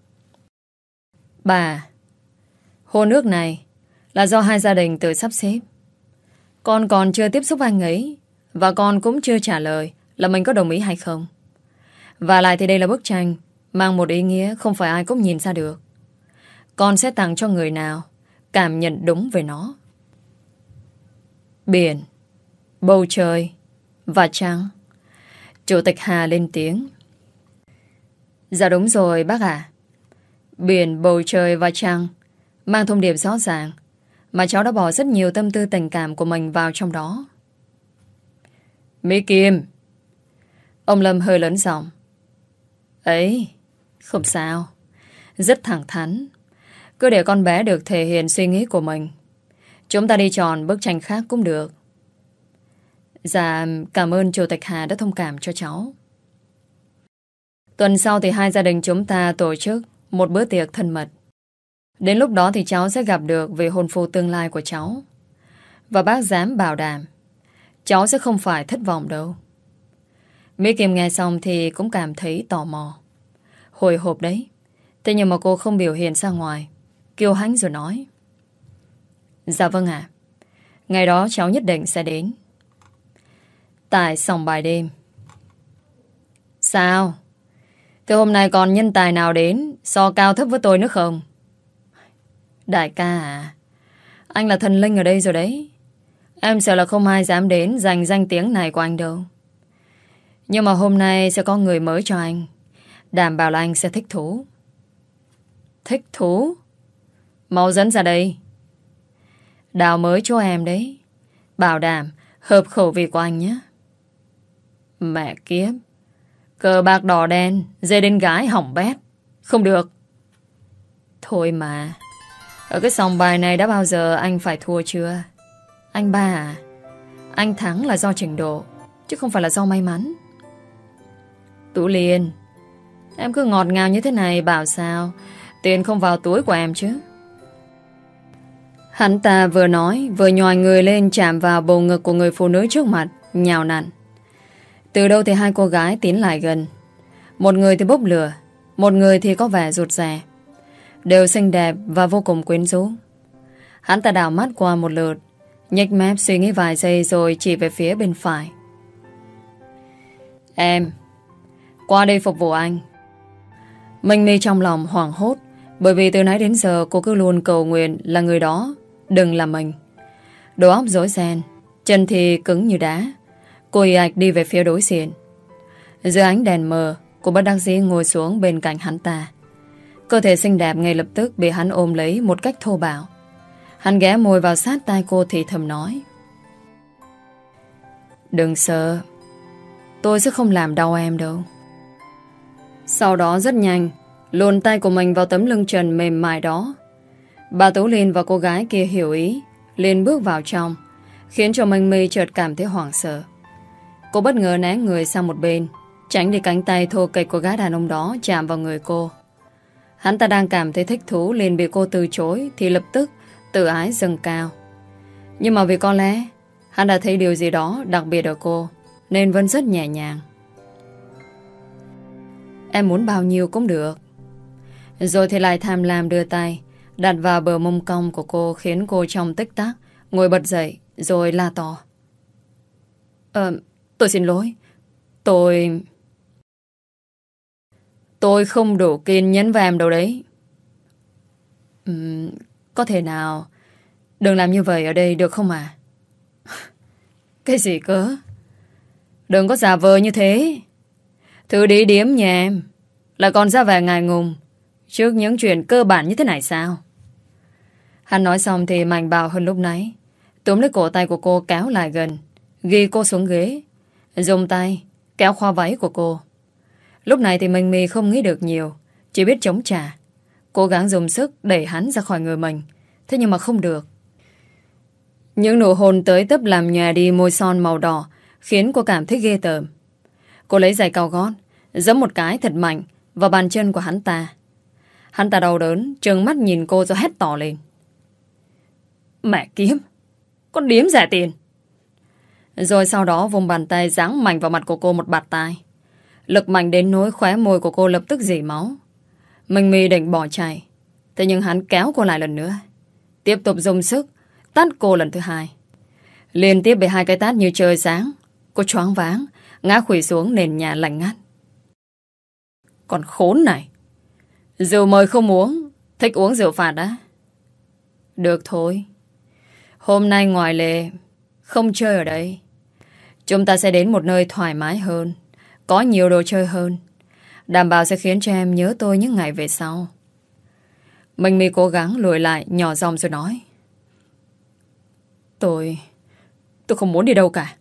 Bà, hôn ước này là do hai gia đình tự sắp xếp. Con còn chưa tiếp xúc với anh ấy, và con cũng chưa trả lời là mình có đồng ý hay không. Và lại thì đây là bức tranh mang một ý nghĩa không phải ai cũng nhìn ra được. Con sẽ tặng cho người nào cảm nhận đúng về nó. Biển, bầu trời và trăng. Chủ tịch Hà lên tiếng. Dạ đúng rồi bác ạ. Biển, bầu trời và trăng mang thông điệp rõ ràng, mà cháu đã bỏ rất nhiều tâm tư tình cảm của mình vào trong đó. Mỹ Kim. Ông Lâm hơi lớn giọng. Ấy, không sao. Rất thẳng thắn. Cứ để con bé được thể hiện suy nghĩ của mình. Chúng ta đi chọn bức tranh khác cũng được. Dạ, cảm ơn Chủ tịch Hà đã thông cảm cho cháu. Tuần sau thì hai gia đình chúng ta tổ chức một bữa tiệc thân mật. Đến lúc đó thì cháu sẽ gặp được vị hôn phu tương lai của cháu. Và bác dám bảo đảm cháu sẽ không phải thất vọng đâu. Mỹ Kim nghe xong thì cũng cảm thấy tò mò, hồi hộp đấy. Thế nhưng mà cô không biểu hiện ra ngoài, kiêu hãnh rồi nói. Dạ vâng ạ. Ngày đó cháu nhất định sẽ đến. Tại sòng bài đêm. Sao? Thế hôm nay còn nhân tài nào đến so cao thấp với tôi nữa không? Đại ca à, anh là thần linh ở đây rồi đấy. Em sợ là không ai dám đến giành danh tiếng này của anh đâu. Nhưng mà hôm nay sẽ có người mới cho anh. Đảm bảo là anh sẽ thích thú. Thích thú? Mau dẫn ra đây. Đào mới cho em đấy. Bảo đảm hợp khẩu vị của anh nhé. Mẹ kiếp, cờ bạc đỏ đen, dê đến gái hỏng bét. Không được. Thôi mà, ở cái sòng bài này đã bao giờ anh phải thua chưa? Anh ba à, anh thắng là do trình độ, chứ không phải là do may mắn. Tú Liên, em cứ ngọt ngào như thế này bảo sao tiền không vào túi của em chứ? Hắn ta vừa nói vừa nhòi người lên chạm vào bầu ngực của người phụ nữ trước mặt, nhào nặn. Từ đâu thì hai cô gái tiến lại gần. Một người thì bốc lửa, một người thì có vẻ rụt rè. Đều xinh đẹp và vô cùng quyến rũ. Hắn ta đảo mắt qua một lượt, nhếch mép suy nghĩ vài giây rồi chỉ về phía bên phải. Em, qua đây phục vụ anh. Minh My trong lòng hoảng hốt, bởi vì từ nãy đến giờ cô cứ luôn cầu nguyện là người đó đừng là mình. Đầu óc rối ren, chân thì cứng như đá. Cô ì ạch đi về phía đối diện. Dưới ánh đèn mờ, cô bất đắc dĩ ngồi xuống bên cạnh hắn ta. Cơ thể xinh đẹp ngay lập tức bị hắn ôm lấy một cách thô bạo. Hắn ghé môi vào sát tai cô thì thầm nói. Đừng sợ, tôi sẽ không làm đau em đâu. Sau đó rất nhanh luồn tay của mình vào tấm lưng trần mềm mại đó. Bà Tú Liên và cô gái kia hiểu ý, liền bước vào trong, khiến cho Minh My chợt cảm thấy hoảng sợ. Cô bất ngờ né người sang một bên, tránh đi cánh tay thô kệch của gã đàn ông đó chạm vào người cô. Hắn ta đang cảm thấy thích thú liền bị cô từ chối thì lập tức tự ái dâng cao. Nhưng mà vì có lẽ hắn đã thấy điều gì đó đặc biệt ở cô, nên vẫn rất nhẹ nhàng. Em muốn bao nhiêu cũng được. Rồi thì lại tham lam đưa tay đặt vào bờ mông cong của cô, khiến cô trong tích tắc ngồi bật dậy rồi la to. Tôi xin lỗi. Tôi không đủ kiên nhẫn với em đâu đấy. Có thể nào đừng làm như vậy ở đây được không à? Cái gì cơ? Đừng có giả vờ như thế. Thứ đi điếm nhà em là còn ra vẻ ngại ngùng trước những chuyện cơ bản như thế này sao? Hắn nói xong thì mạnh bạo hơn lúc nãy, túm lấy cổ tay của cô kéo lại gần, ghi cô xuống ghế, dùng tay kéo khoa váy của cô. Lúc này thì Minh My không nghĩ được nhiều, chỉ biết chống trả. cố gắng dùng sức đẩy hắn ra khỏi người mình. Thế nhưng mà không được. Những nụ hôn tới tấp làm nhòe đi môi son màu đỏ, khiến cô cảm thấy ghê tởm. Cô lấy giày cao gót, giẫm một cái thật mạnh vào bàn chân của hắn ta. Hắn ta đau đớn, trừng mắt nhìn cô rồi hét to lên. Mẹ kiếp, con điếm rẻ tiền. Rồi sau đó vùng bàn tay giáng mạnh vào mặt của cô một bạt tai. Lực mạnh đến nỗi khóe môi của cô lập tức rỉ máu. Minh My định bỏ chạy, thế nhưng hắn kéo cô lại lần nữa, tiếp tục dùng sức tát cô lần thứ hai. Liên tiếp bị 2 cái tát như trời sáng. Cô choáng váng, ngã khuỵu xuống nền nhà lạnh ngắt. Còn khốn này, rượu mời không uống, thích uống rượu phạt á? Được thôi, hôm nay ngoài lề không chơi ở đây. Chúng ta sẽ đến một nơi thoải mái hơn, có nhiều đồ chơi hơn, đảm bảo sẽ khiến cho em nhớ tôi những ngày về sau. Minh My cố gắng lùi lại, nhỏ giọng rồi nói. Tôi không muốn đi đâu cả.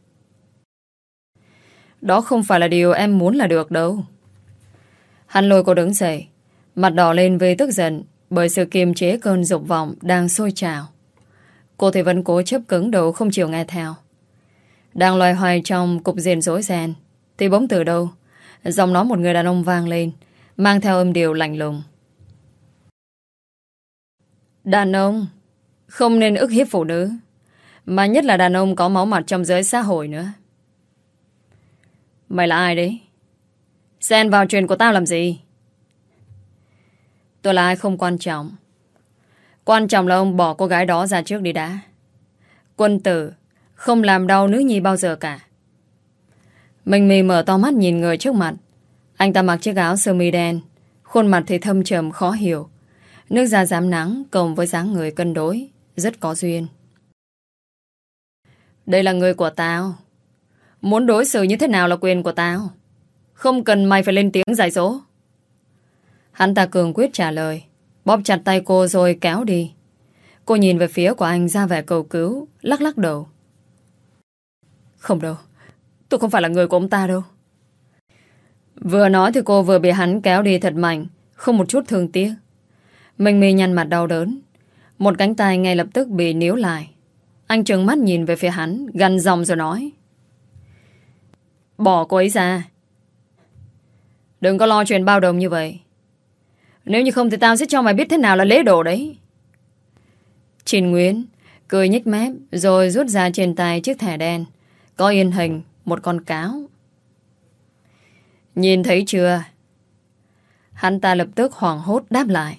Đó không phải là điều em muốn là được đâu. Hắn lôi cô đứng dậy, mặt đỏ lên vì tức giận bởi sự kiềm chế cơn dục vọng đang sôi trào. Cô thì vẫn cố chấp cứng đầu không chịu nghe theo. Đang loay hoay trong cục diện rối ren thì bỗng từ đâu giọng nói một người đàn ông vang lên, mang theo âm điệu lạnh lùng. Đàn ông không nên ức hiếp phụ nữ, mà nhất là đàn ông có máu mặt trong giới xã hội nữa. Mày là ai đấy? Xen vào chuyện của tao làm gì? Tôi là ai không quan trọng. Quan trọng là ông bỏ cô gái đó ra trước đi đã. Quân tử không làm đau nữ nhi bao giờ cả. Minh My mở to mắt nhìn người trước mặt. Anh ta mặc chiếc áo sơ mi đen, khuôn mặt thì thâm trầm khó hiểu, nước da rám nắng cộng với dáng người cân đối, rất có duyên. Đây là người của tao. Muốn đối xử như thế nào là quyền của tao. Không cần mày phải lên tiếng giải dỗ. Hắn ta cường quyết trả lời, bóp chặt tay cô rồi kéo đi. Cô nhìn về phía của anh ra vẻ cầu cứu, lắc lắc đầu. Không đâu, tôi không phải là người của ông ta đâu. Vừa nói thì cô vừa bị hắn kéo đi thật mạnh, không một chút thương tiếc. Minh My nhăn mặt đau đớn, một cánh tay ngay lập tức bị níu lại. Anh trừng mắt nhìn về phía hắn, gằn giọng rồi nói. Bỏ cô ấy ra. Đừng có lo chuyện bao đồng như vậy. Nếu như không thì tao sẽ cho mày biết thế nào là lễ độ đấy. Trình Nguyễn cười nhếch mép rồi rút ra trên tay chiếc thẻ đen, có in hình một con cáo. Nhìn thấy chưa? Hắn ta lập tức hoảng hốt đáp lại.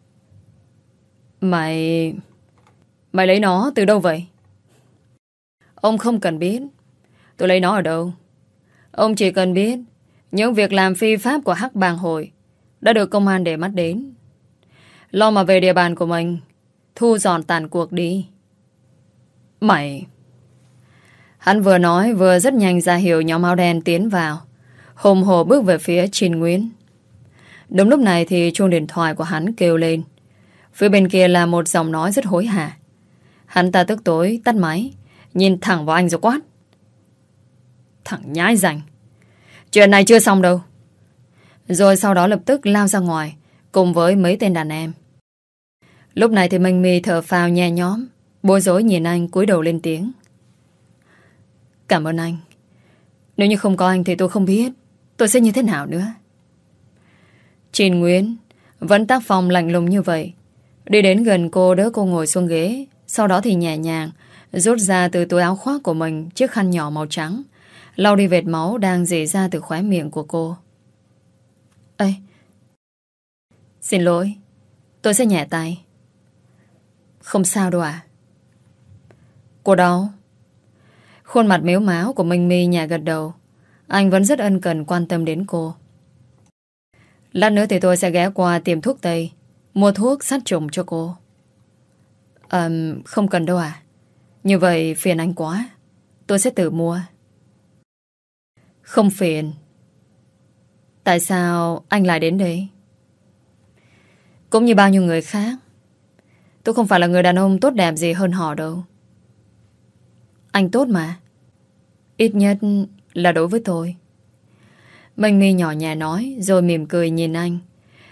Mày lấy nó từ đâu vậy? Ông không cần biết tôi lấy nó ở đâu. Ông chỉ cần biết những việc làm phi pháp của Hắc Bang Hội đã được công an để mắt đến. Lo mà về địa bàn của mình, thu dọn tàn cuộc đi. Mày... Hắn vừa nói vừa rất nhanh ra hiệu nhóm áo đen tiến vào, hùng hổ bước về phía Trình Nguyễn. Đúng lúc này thì chuông điện thoại của hắn kêu lên. Phía bên kia là một giọng nói rất hối hả. Hắn ta tức tối tắt máy, nhìn thẳng vào anh rồi quát. Thằng nhái rảnh, chuyện này chưa xong đâu. Rồi sau đó lập tức lao ra ngoài cùng với mấy tên đàn em. Lúc này thì Minh My thở phào nhẹ nhõm, bối rối nhìn anh cúi đầu lên tiếng. Cảm ơn anh. Nếu như không có anh thì tôi không biết tôi sẽ như thế nào nữa. Trình Nguyễn vẫn tác phong lạnh lùng như vậy, đi đến gần cô đỡ cô ngồi xuống ghế. Sau đó thì nhẹ nhàng rút ra từ túi áo khoác của mình chiếc khăn nhỏ màu trắng, lau đi vệt máu đang rỉ ra từ khóe miệng của cô. Ê, xin lỗi, tôi sẽ nhẹ tay. Không sao đâu à? Cô đau? Khuôn mặt mếu máo của Minh My nhẹ gật đầu. Anh vẫn rất ân cần quan tâm đến cô. Lát nữa thì tôi sẽ ghé qua tiệm thuốc Tây, mua thuốc sát trùng cho cô. Không cần đâu à? Như vậy phiền anh quá, tôi sẽ tự mua. Không phiền. Tại sao anh lại đến đây? Cũng như bao nhiêu người khác, tôi không phải là người đàn ông tốt đẹp gì hơn họ đâu. Anh tốt mà, ít nhất là đối với tôi. Minh My nhỏ nhẹ nói, rồi mỉm cười nhìn anh.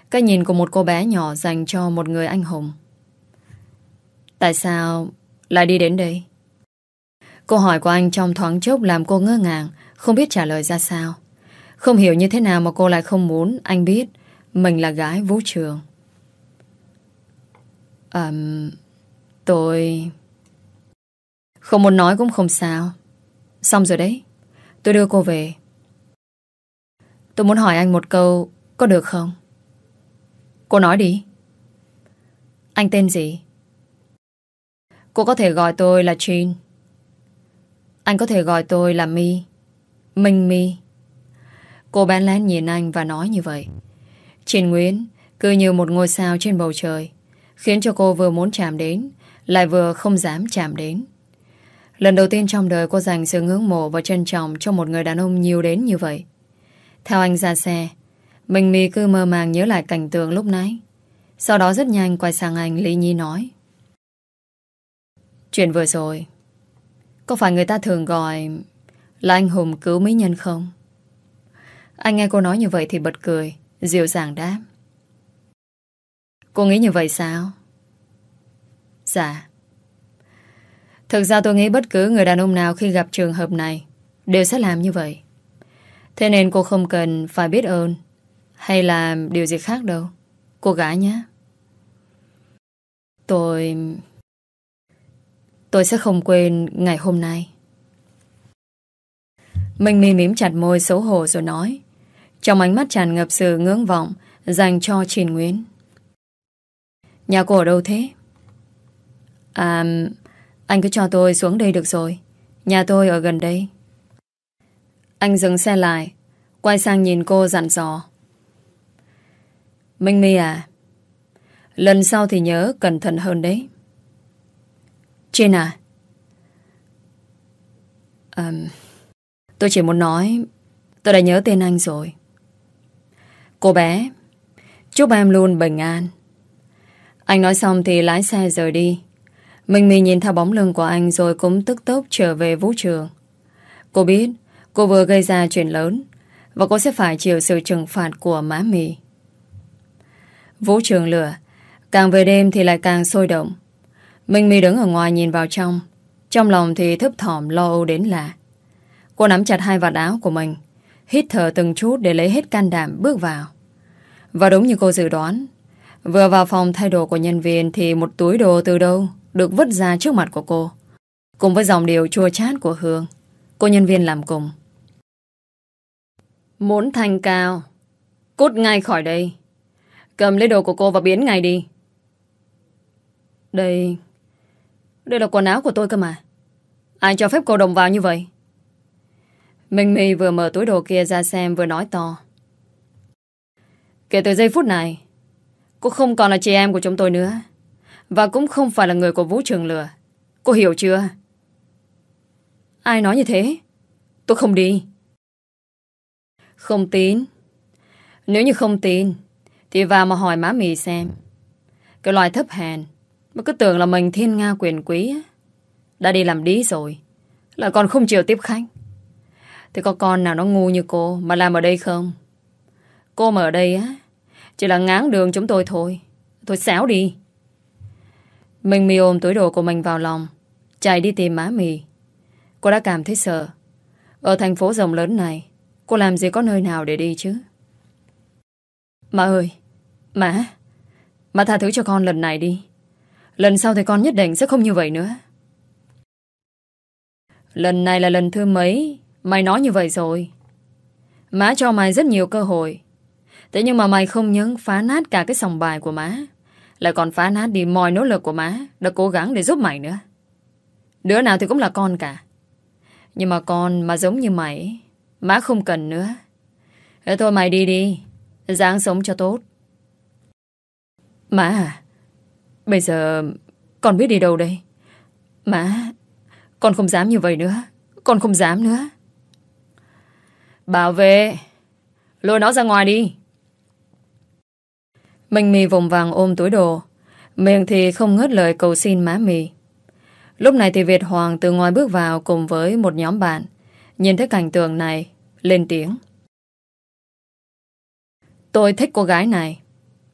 Cái nhìn của một cô bé nhỏ dành cho một người anh hùng. Tại sao lại đi đến đây? Câu hỏi của anh trong thoáng chốc làm cô ngỡ ngàng, không biết trả lời ra sao. Không hiểu như thế nào mà cô lại không muốn anh biết mình là gái Vũ Trường. Tôi... Không muốn nói cũng không sao. Xong rồi đấy. Tôi đưa cô về. Tôi muốn hỏi anh một câu, có được không? Cô nói đi. Anh tên gì? Cô có thể gọi tôi là Jin. Anh có thể gọi tôi là My. Minh My. Cô bén lén nhìn anh và nói như vậy. Jin Nguyễn cứ như một ngôi sao trên bầu trời, khiến cho cô vừa muốn chạm đến, lại vừa không dám chạm đến. Lần đầu tiên trong đời cô dành sự ngưỡng mộ và trân trọng cho một người đàn ông nhiều đến như vậy. Theo anh ra xe, Minh My cứ mơ màng nhớ lại cảnh tượng lúc nãy. Sau đó rất nhanh quay sang anh, lý nhí nói: Chuyện vừa rồi, có phải người ta thường gọi là anh hùng cứu mỹ nhân không? Anh nghe cô nói như vậy thì bật cười, dịu dàng đáp: Cô nghĩ như vậy sao? Dạ. Thực ra tôi nghĩ bất cứ người đàn ông nào khi gặp trường hợp này đều sẽ làm như vậy. Thế nên cô không cần phải biết ơn hay là điều gì khác đâu, cô gái nhé. Tôi sẽ không quên ngày hôm nay. Minh My mím chặt môi xấu hổ rồi nói, trong ánh mắt tràn ngập sự ngưỡng vọng dành cho Jin Nguyễn: Nhà cô ở đâu thế? À, anh cứ cho tôi xuống đây được rồi. Nhà tôi ở gần đây. Anh dừng xe lại, quay sang nhìn cô dặn dò: Minh My à, lần sau thì nhớ cẩn thận hơn đấy. Jin à, tôi chỉ muốn nói tôi đã nhớ tên anh rồi. Cô bé, chúc em luôn bình an. Anh nói xong thì lái xe rời đi. Minh My nhìn theo bóng lưng của anh rồi cũng tức tốc trở về vũ trường. Cô biết cô vừa gây ra chuyện lớn và cô sẽ phải chịu sự trừng phạt của má mì. Vũ trường lửa càng về đêm thì lại càng sôi động. Minh My đứng ở ngoài nhìn vào trong, trong lòng thì thấp thỏm lo âu đến lạ. Cô nắm chặt hai vạt áo của mình, hít thở từng chút để lấy hết can đảm bước vào. Và đúng như cô dự đoán, vừa vào phòng thay đồ của nhân viên thì một túi đồ từ đâu được vứt ra trước mặt của cô, cùng với dòng điệu chua chát của Hương, cô nhân viên làm cùng: Muốn thanh cao, cút ngay khỏi đây. Cầm lấy đồ của cô và biến ngay đi. Đây là quần áo của tôi cơ mà. Ai cho phép cô động vào như vậy? Minh My vừa mở túi đồ kia ra xem vừa nói to: Kể từ giây phút này, cô không còn là chị em của chúng tôi nữa, và cũng không phải là người của vũ trường lửa. Cô hiểu chưa? Ai nói như thế? Tôi không đi. Không tin? Nếu như không tin thì vào mà hỏi má mì xem. Cái loài thấp hèn mà cứ tưởng là mình thiên nga quyền quý á, đã đi làm đĩ rồi, lại còn không chịu tiếp khách. Thì có con nào nó ngu như cô mà làm ở đây không? Cô mà ở đây á chỉ là ngáng đường chúng tôi thôi. Thôi xéo đi. Minh My ôm túi đồ của mình vào lòng, chạy đi tìm má mì. Cô đã cảm thấy sợ. Ở thành phố rộng lớn này, cô làm gì có nơi nào để đi chứ? Má ơi, má tha thứ cho con lần này đi. Lần sau thì con nhất định sẽ không như vậy nữa. Lần này là lần thứ mấy mày nói như vậy rồi? Má cho mày rất nhiều cơ hội. Thế nhưng mà mày không những phá nát cả cái sòng bài của má, lại còn phá nát đi mọi nỗ lực của má đã cố gắng để giúp mày nữa. Đứa nào thì cũng là con cả. Nhưng mà con mà giống như mày, má không cần nữa. Thế thôi mày đi đi, ráng sống cho tốt. Má à, bây giờ con biết đi đâu đây? Má, con không dám như vậy nữa. Con không dám nữa. Bảo vệ, lôi nó ra ngoài đi. Minh My vùng vàng ôm túi đồ, miệng thì không ngớt lời cầu xin má mì. Lúc này thì Việt Hoàng từ ngoài bước vào cùng với một nhóm bạn. Nhìn thấy cảnh tượng này, lên tiếng: Tôi thích cô gái này.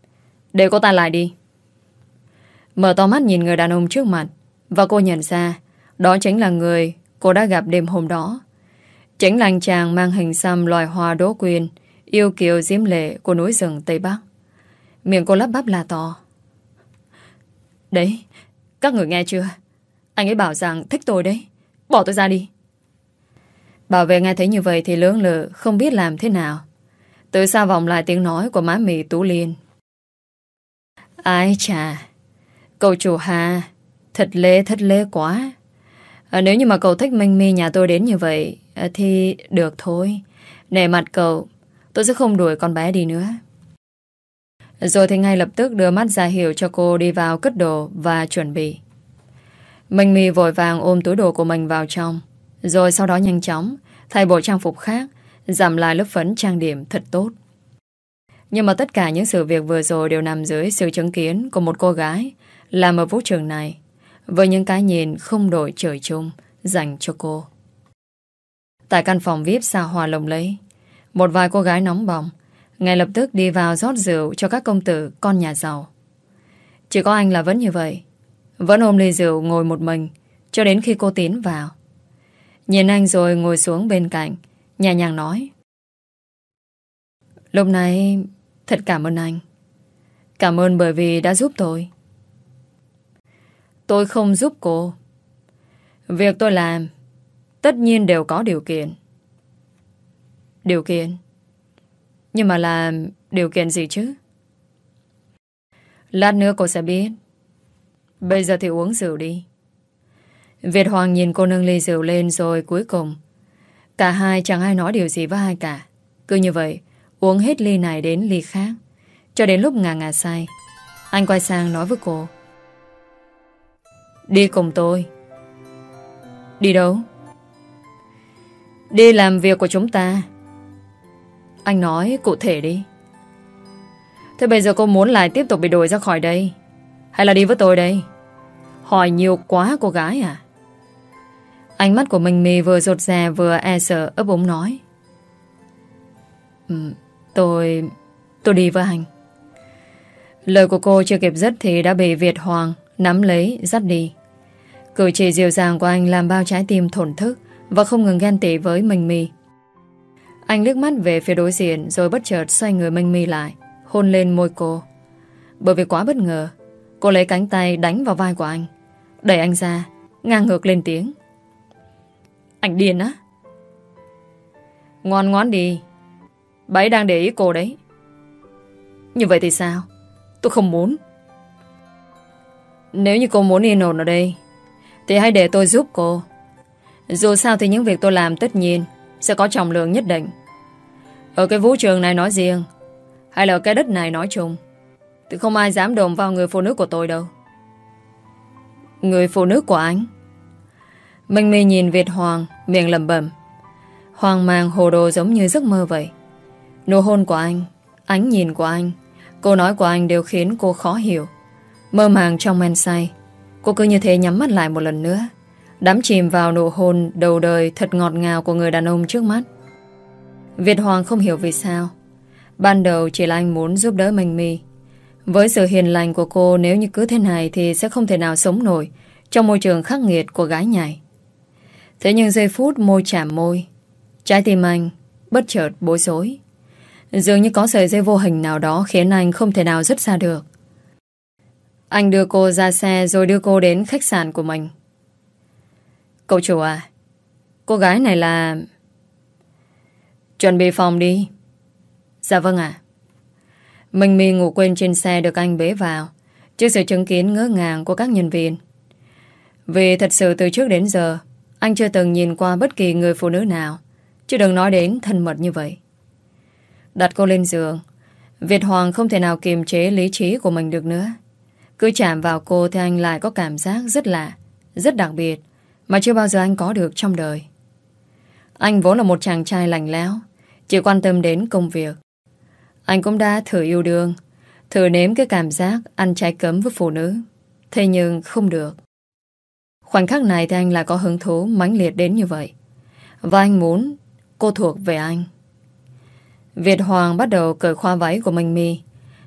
Để cô ta lại đi. Mở to mắt nhìn người đàn ông trước mặt, và cô nhận ra đó chính là người cô đã gặp đêm hôm đó. Chính là anh chàng mang hình xăm loài hoa đỗ quyên, yêu kiều diễm lệ của núi rừng Tây Bắc. Miệng cô lắp bắp la to. Đấy, các người nghe chưa? Anh ấy bảo rằng thích tôi đấy. Bỏ tôi ra đi. Bảo vệ nghe thấy như vậy thì lưỡng lự không biết làm thế nào. Từ xa vọng lại tiếng nói của má mì Tú Liên. Ai chà, cậu chủ Hà, thật lê quá. Nếu như mà cậu thích Minh Mi nhà tôi đến như vậy thì được thôi. Nể mặt cậu, tôi sẽ không đuổi con bé đi nữa. Rồi thì ngay lập tức đưa mắt ra hiệu cho cô đi vào cất đồ và chuẩn bị. Minh Mi vội vàng ôm túi đồ của mình vào trong, rồi sau đó nhanh chóng thay bộ trang phục khác, giảm lại lớp phấn trang điểm thật tốt. Nhưng mà tất cả những sự việc vừa rồi đều nằm dưới sự chứng kiến của một cô gái làm ở vũ trường này, với những cái nhìn không đổi trời chung dành cho cô. Tại căn phòng VIP xa hoa lộng lẫy, một vài cô gái nóng bỏng ngay lập tức đi vào rót rượu cho các công tử con nhà giàu. Chỉ có anh là vẫn như vậy, vẫn ôm ly rượu ngồi một mình cho đến khi cô tiến vào. Nhìn anh rồi ngồi xuống bên cạnh, nhẹ nhàng nói. Lúc này thật cảm ơn anh. Cảm ơn bởi vì đã giúp tôi. Tôi không giúp cô. Việc tôi làm tất nhiên đều có điều kiện. Điều kiện? Nhưng mà là điều kiện gì chứ? Lát nữa cô sẽ biết. Bây giờ thì uống rượu đi. Việt Hoàng nhìn cô nâng ly rượu lên rồi cuối cùng cả hai chẳng ai nói điều gì với ai cả. Cứ như vậy uống hết ly này đến ly khác, cho đến lúc ngà ngà say. Anh quay sang nói với cô. Đi cùng tôi. Đi đâu? Đi làm việc của chúng ta. Anh nói cụ thể đi. Thế bây giờ cô muốn lại tiếp tục bị đuổi ra khỏi đây, hay là đi với tôi đây? Hỏi nhiều quá cô gái à? Ánh mắt của Minh Mi vừa rụt rè vừa e sợ ấp úng nói. Tôi đi với anh. Lời của cô chưa kịp dứt thì đã bị Việt Hoàng nắm lấy dắt đi. Cử chỉ dịu dàng của anh làm bao trái tim thổn thức và không ngừng ghen tị với Minh Mi. Anh liếc mắt về phía đối diện rồi bất chợt xoay người Minh Mi lại, hôn lên môi cô. Bởi vì quá bất ngờ, cô lấy cánh tay đánh vào vai của anh, đẩy anh ra, ngang ngược lên tiếng. Anh điên á? Ngoan ngoãn đi. Bà ấy đang để ý cô đấy. Như vậy thì sao? Tôi không muốn. Nếu như cô muốn yên ổn ở đây thì hãy để tôi giúp cô. Dù sao thì những việc tôi làm tất nhiên sẽ có trọng lượng nhất định. Ở cái vũ trường này nói riêng, hay là ở cái đất này nói chung, thì không ai dám đụng vào người phụ nữ của tôi đâu. Người phụ nữ của anh? Minh Mi nhìn Việt Hoàng, miệng lẩm bẩm, hoang mang hồ đồ giống như giấc mơ vậy. Nụ hôn của anh, ánh nhìn của anh, câu nói của anh đều khiến cô khó hiểu. Mơ màng trong men say, cô cứ như thế nhắm mắt lại một lần nữa, đắm chìm vào nụ hôn đầu đời thật ngọt ngào của người đàn ông trước mắt. Việt Hoàng không hiểu vì sao. Ban đầu chỉ là anh muốn giúp đỡ Minh Mi. Với sự hiền lành của cô, nếu như cứ thế này thì sẽ không thể nào sống nổi trong môi trường khắc nghiệt của gái nhảy. Thế nhưng giây phút môi chạm môi, trái tim anh bất chợt bối rối. Dường như có sợi dây vô hình nào đó khiến anh không thể nào dứt ra được. Anh đưa cô ra xe rồi đưa cô đến khách sạn của mình. Cậu chủ à, cô gái này là... Chuẩn bị phòng đi. Dạ vâng ạ. Minh Mi ngủ quên trên xe được anh bế vào trước sự chứng kiến ngỡ ngàng của các nhân viên. Vì thật sự từ trước đến giờ anh chưa từng nhìn qua bất kỳ người phụ nữ nào, chứ đừng nói đến thân mật như vậy. Đặt cô lên giường, Việt Hoàng không thể nào kiềm chế lý trí của mình được nữa. Cứ chạm vào cô thì anh lại có cảm giác rất lạ, rất đặc biệt, mà chưa bao giờ anh có được trong đời. Anh vốn là một chàng trai lành lẽo, chỉ quan tâm đến công việc. Anh cũng đã thử yêu đương, thử nếm cái cảm giác ăn trái cấm với phụ nữ. Thế nhưng không được. Khoảnh khắc này thì anh lại có hứng thú mãnh liệt đến như vậy. Và anh muốn cô thuộc về anh. Việt Hoàng bắt đầu cởi khóa váy của Minh Mi.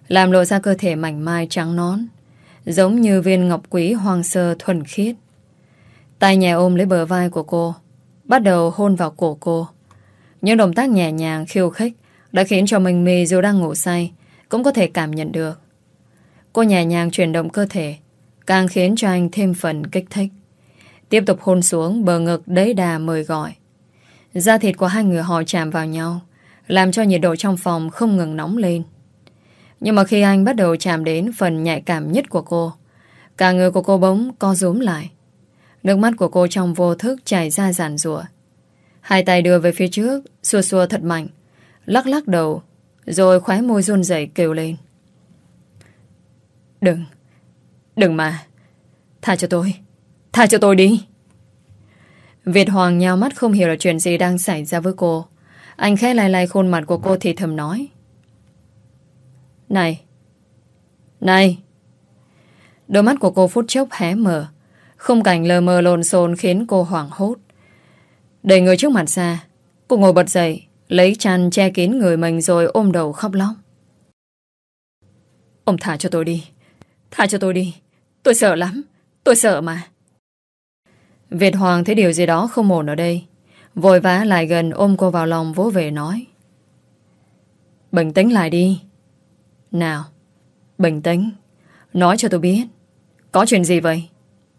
làm lộ ra cơ thể mảnh mai trắng nõn, giống như viên ngọc quý hoang sơ thuần khiết. Tay nhẹ ôm lấy bờ vai của cô, bắt đầu hôn vào cổ cô. Những động tác nhẹ nhàng khiêu khích đã khiến cho Minh My dù đang ngủ say cũng có thể cảm nhận được. Cô nhẹ nhàng chuyển động cơ thể, càng khiến cho anh thêm phần kích thích. Tiếp tục hôn xuống bờ ngực đầy đà mời gọi. Da thịt của hai người họ chạm vào nhau, làm cho nhiệt độ trong phòng không ngừng nóng lên. Nhưng mà khi anh bắt đầu chạm đến phần nhạy cảm nhất của cô, cả người của cô bỗng co rúm lại. Nước mắt của cô trong vô thức chảy ra giàn giụa. Hai tay đưa về phía trước, xua xua thật mạnh, lắc lắc đầu, rồi khóe môi run rẩy kêu lên. Đừng mà, tha cho tôi đi. Việt Hoàng nhao mắt không hiểu là chuyện gì đang xảy ra với cô. Anh khẽ lay lay khuôn mặt của cô thì thầm nói. Này. Đôi mắt của cô phút chốc hé mở. Khung cảnh lờ mờ lộn xộn khiến cô hoảng hốt. Đẩy người trước mặt ra, cô ngồi bật dậy, lấy chăn che kín người mình rồi ôm đầu khóc lóc. Ông thả cho tôi đi. Tôi sợ lắm, tôi sợ mà. Việt Hoàng thấy điều gì đó không ổn ở đây, vội vã lại gần ôm cô vào lòng vỗ về nói. Bình tĩnh lại đi. Nào, bình tĩnh. Nói cho tôi biết, có chuyện gì vậy?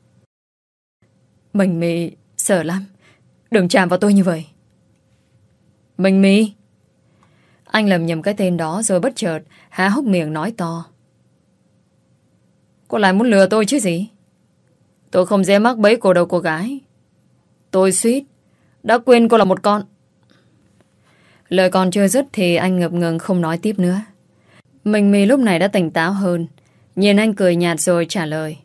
Mình My sợ lắm. Đừng chạm vào tôi như vậy. Mình My. Anh lầm nhầm cái tên đó rồi bất chợt há hốc miệng nói to. Cô lại muốn lừa tôi chứ gì? Tôi không dễ mắc bẫy cô đâu cô gái. Tôi suýt đã quên cô là một con. Lời còn chưa dứt thì anh ngập ngừng không nói tiếp nữa. Mình My lúc này đã tỉnh táo hơn, nhìn anh cười nhạt rồi trả lời.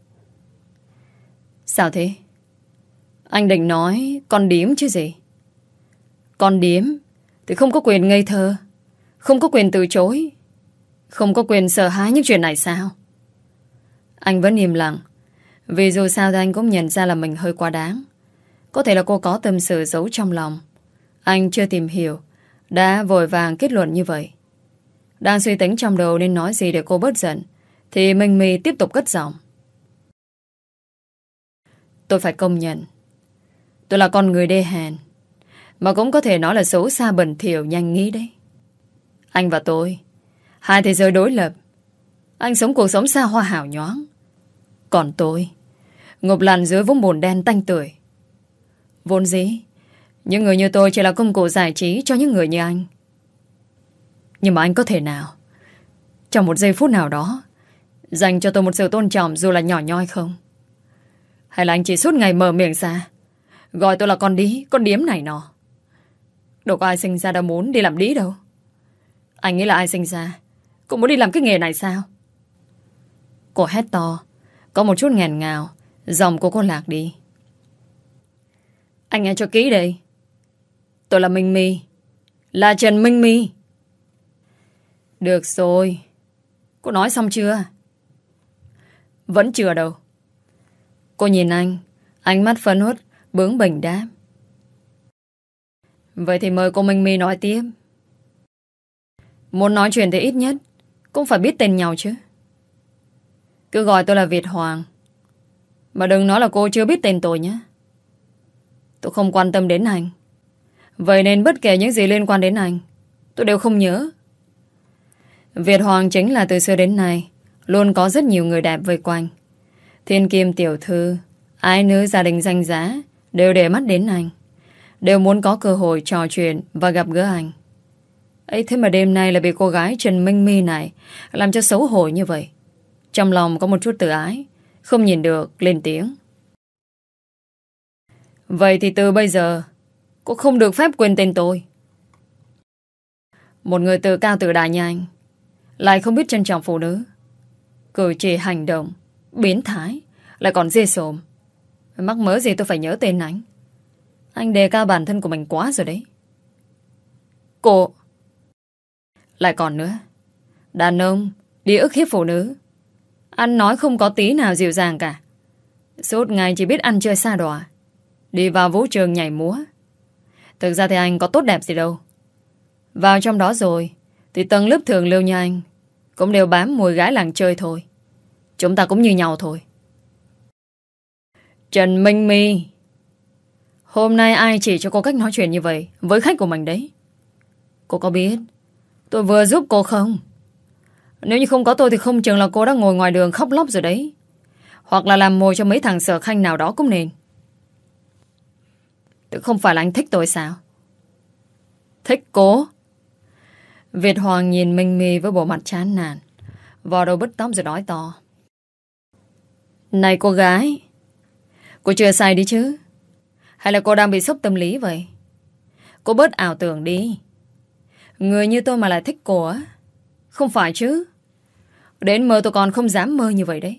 Sao thế? Anh định nói con điếm chứ gì? Con điếm thì không có quyền ngây thơ, không có quyền từ chối, không có quyền sợ hãi những chuyện này sao? Anh vẫn im lặng, vì dù sao thì anh cũng nhận ra là mình hơi quá đáng. Có thể là cô có tâm sự giấu trong lòng. Anh chưa tìm hiểu, đã vội vàng kết luận như vậy. Đang suy tính trong đầu nên nói gì để cô bớt giận, thì Minh My tiếp tục cất giọng. Tôi phải công nhận, tôi là con người đê hèn, mà cũng có thể nói là xấu xa bẩn thỉu nhanh nghĩ đấy. Anh và tôi, hai thế giới đối lập. Anh sống cuộc sống xa hoa hào nhoáng, còn tôi ngụp lặn dưới vũng bùn đen tanh tưởi. Vốn dĩ những người như tôi chỉ là công cụ giải trí cho những người như anh. Nhưng mà anh có thể nào trong một giây phút nào đó dành cho tôi một sự tôn trọng dù là nhỏ nhoi không? Hay là anh chỉ suốt ngày mở miệng ra gọi tôi là con đĩ, con điếm này nọ? Đâu có ai sinh ra đã muốn đi làm đĩ đâu. Anh nghĩ là ai sinh ra cũng muốn đi làm cái nghề này sao? Cô hét to, có một chút nghẹn ngào, giọng của cô lạc đi. Anh nghe cho kỹ đây. Tôi là Minh My, là Trần Minh My. Được rồi, cô nói xong chưa? Vẫn chưa đâu. Cô nhìn anh, ánh mắt phấn uất, bướng bỉnh đáp. Vậy thì mời cô Minh My nói tiếp. Muốn nói chuyện thì ít nhất cũng phải biết tên nhau chứ. Cứ gọi tôi là Việt Hoàng, mà đừng nói là cô chưa biết tên tôi nhé. Tôi không quan tâm đến anh, vậy nên bất kể những gì liên quan đến anh tôi đều không nhớ. Việt Hoàng chính là từ xưa đến nay luôn có rất nhiều người đẹp vây quanh. Thiên kim tiểu thư, ái nữ gia đình danh giá đều để mắt đến anh, đều muốn có cơ hội trò chuyện và gặp gỡ anh. Ấy thế mà đêm nay là bị cô gái Trần Minh My này làm cho xấu hổ như vậy. Trong lòng có một chút tự ái, không nhìn được lên tiếng. Vậy thì từ bây giờ cô không được phép quên tên tôi. Một người tự cao tự đại như anh lại không biết trân trọng phụ nữ, cử chỉ hành động biến thái, lại còn dê sồm. Mắc mớ gì tôi phải nhớ tên anh? Anh đề cao bản thân của mình quá rồi đấy. Cô lại còn nữa, đàn ông đi ức hiếp phụ nữ, ăn nói không có tí nào dịu dàng cả, suốt ngày chỉ biết ăn chơi xa đọa, đi vào vũ trường nhảy múa. Thực ra thì anh có tốt đẹp gì đâu. Vào trong đó rồi thì tầng lớp thường lưu như anh cũng đều bám mùi gái làng chơi thôi. Chúng ta cũng như nhau thôi. Trần Minh My, hôm nay ai chỉ cho cô cách nói chuyện như vậy với khách của mình đấy? Cô có biết tôi vừa giúp cô không? Nếu như không có tôi thì không chừng là cô đã ngồi ngoài đường khóc lóc rồi đấy. Hoặc là làm mồi cho mấy thằng sở khanh nào đó cũng nên. Tự không phải là anh thích tôi sao? Thích cô? Việt Hoàng nhìn Minh My với bộ mặt chán nản, vò đầu bứt tóc rồi nói to. Này cô gái, cô chưa say đi chứ? Hay là cô đang bị sốc tâm lý vậy? Cô bớt ảo tưởng đi. Người như tôi mà lại thích cô á? Không phải chứ? Đến mơ tôi còn không dám mơ như vậy đấy.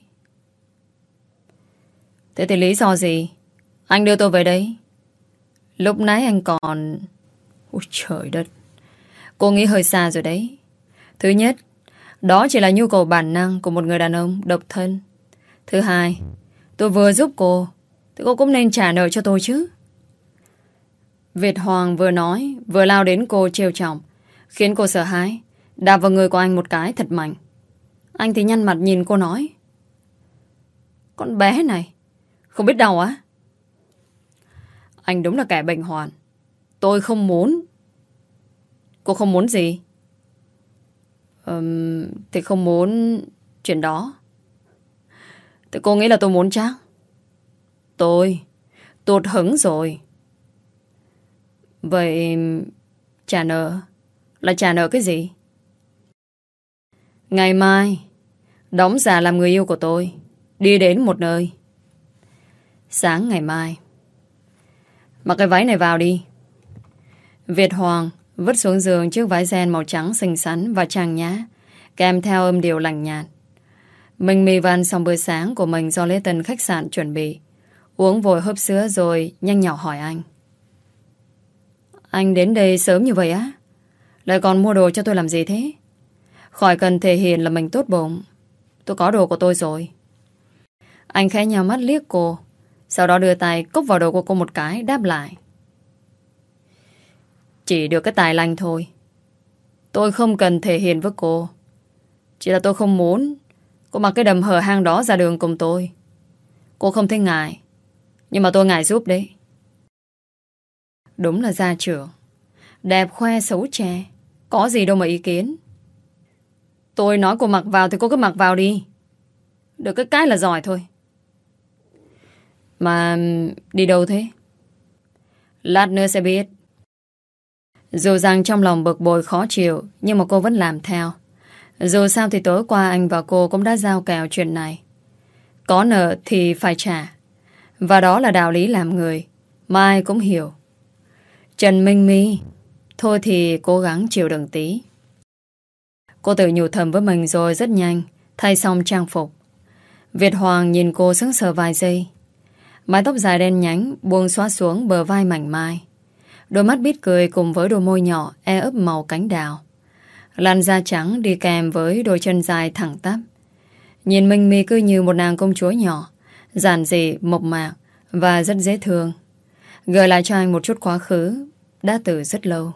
Thế thì lý do gì anh đưa tôi về đây? Lúc nãy anh còn... Ôi trời đất. Cô nghĩ hơi xa rồi đấy. Thứ nhất, đó chỉ là nhu cầu bản năng của một người đàn ông độc thân. Thứ hai, tôi vừa giúp cô thì cô cũng nên trả nợ cho tôi chứ. Việt Hoàng vừa nói vừa lao đến cô trêu chọc, khiến cô sợ hãi, đạp vào người của anh một cái thật mạnh. Anh thì nhăn mặt nhìn cô nói. Con bé này không biết đau á? Anh đúng là kẻ bệnh hoạn. Tôi không muốn. Cô không muốn gì? Thì không muốn chuyện đó. Thì cô nghĩ là tôi muốn chắc? Tôi tụt hứng rồi. Vậy trả nợ là trả nợ cái gì? Ngày mai đóng giả làm người yêu của tôi, đi đến một nơi. Sáng ngày mai. Mặc cái váy này vào đi. Việt Hoàng vứt xuống giường chiếc váy ren màu trắng xinh xắn và trang nhã, kèm theo âm điệu lành nhạt. Mình mì văn xong bữa sáng của mình do lễ tân khách sạn chuẩn bị, uống vội hớp sữa rồi nhanh nhỏ hỏi anh. Anh đến đây sớm như vậy á? Lại còn mua đồ cho tôi làm gì thế? Khỏi cần thể hiện là mình tốt bụng. Tôi có đồ của tôi rồi. Anh khẽ nhào mắt liếc cô, sau đó đưa tay cốc vào đầu của cô một cái, đáp lại. Chỉ được cái tài lanh thôi. Tôi không cần thể hiện với cô. Chỉ là tôi không muốn cô mặc cái đầm hở hang đó ra đường cùng tôi. Cô không thấy ngại, nhưng mà tôi ngại giúp đấy. Đúng là gia trưởng, đẹp khoe xấu che, có gì đâu mà ý kiến. Tôi nói cô mặc vào thì cô cứ mặc vào đi. Được cái là giỏi thôi. Mà đi đâu thế? Lát nữa sẽ biết. Dù rằng trong lòng bực bội khó chịu, nhưng mà cô vẫn làm theo. Dù sao thì tối qua anh và cô cũng đã giao kèo chuyện này. Có nợ thì phải trả. Và đó là đạo lý làm người mà ai cũng hiểu. Trần Minh My, thôi thì cố gắng chịu đựng tí. Cô tự nhủ thầm với mình rồi rất nhanh thay xong trang phục. Việt Hoàng nhìn cô sững sờ vài giây. Mái tóc dài đen nhánh buông xóa xuống bờ vai mảnh mai. Đôi mắt bít cười cùng với đôi môi nhỏ e ấp màu cánh đào. Làn da trắng đi kèm với đôi chân dài thẳng tắp. Nhìn Minh My cứ như một nàng công chúa nhỏ, giản dị, mộc mạc và rất dễ thương, gợi lại cho anh một chút quá khứ đã từ rất lâu.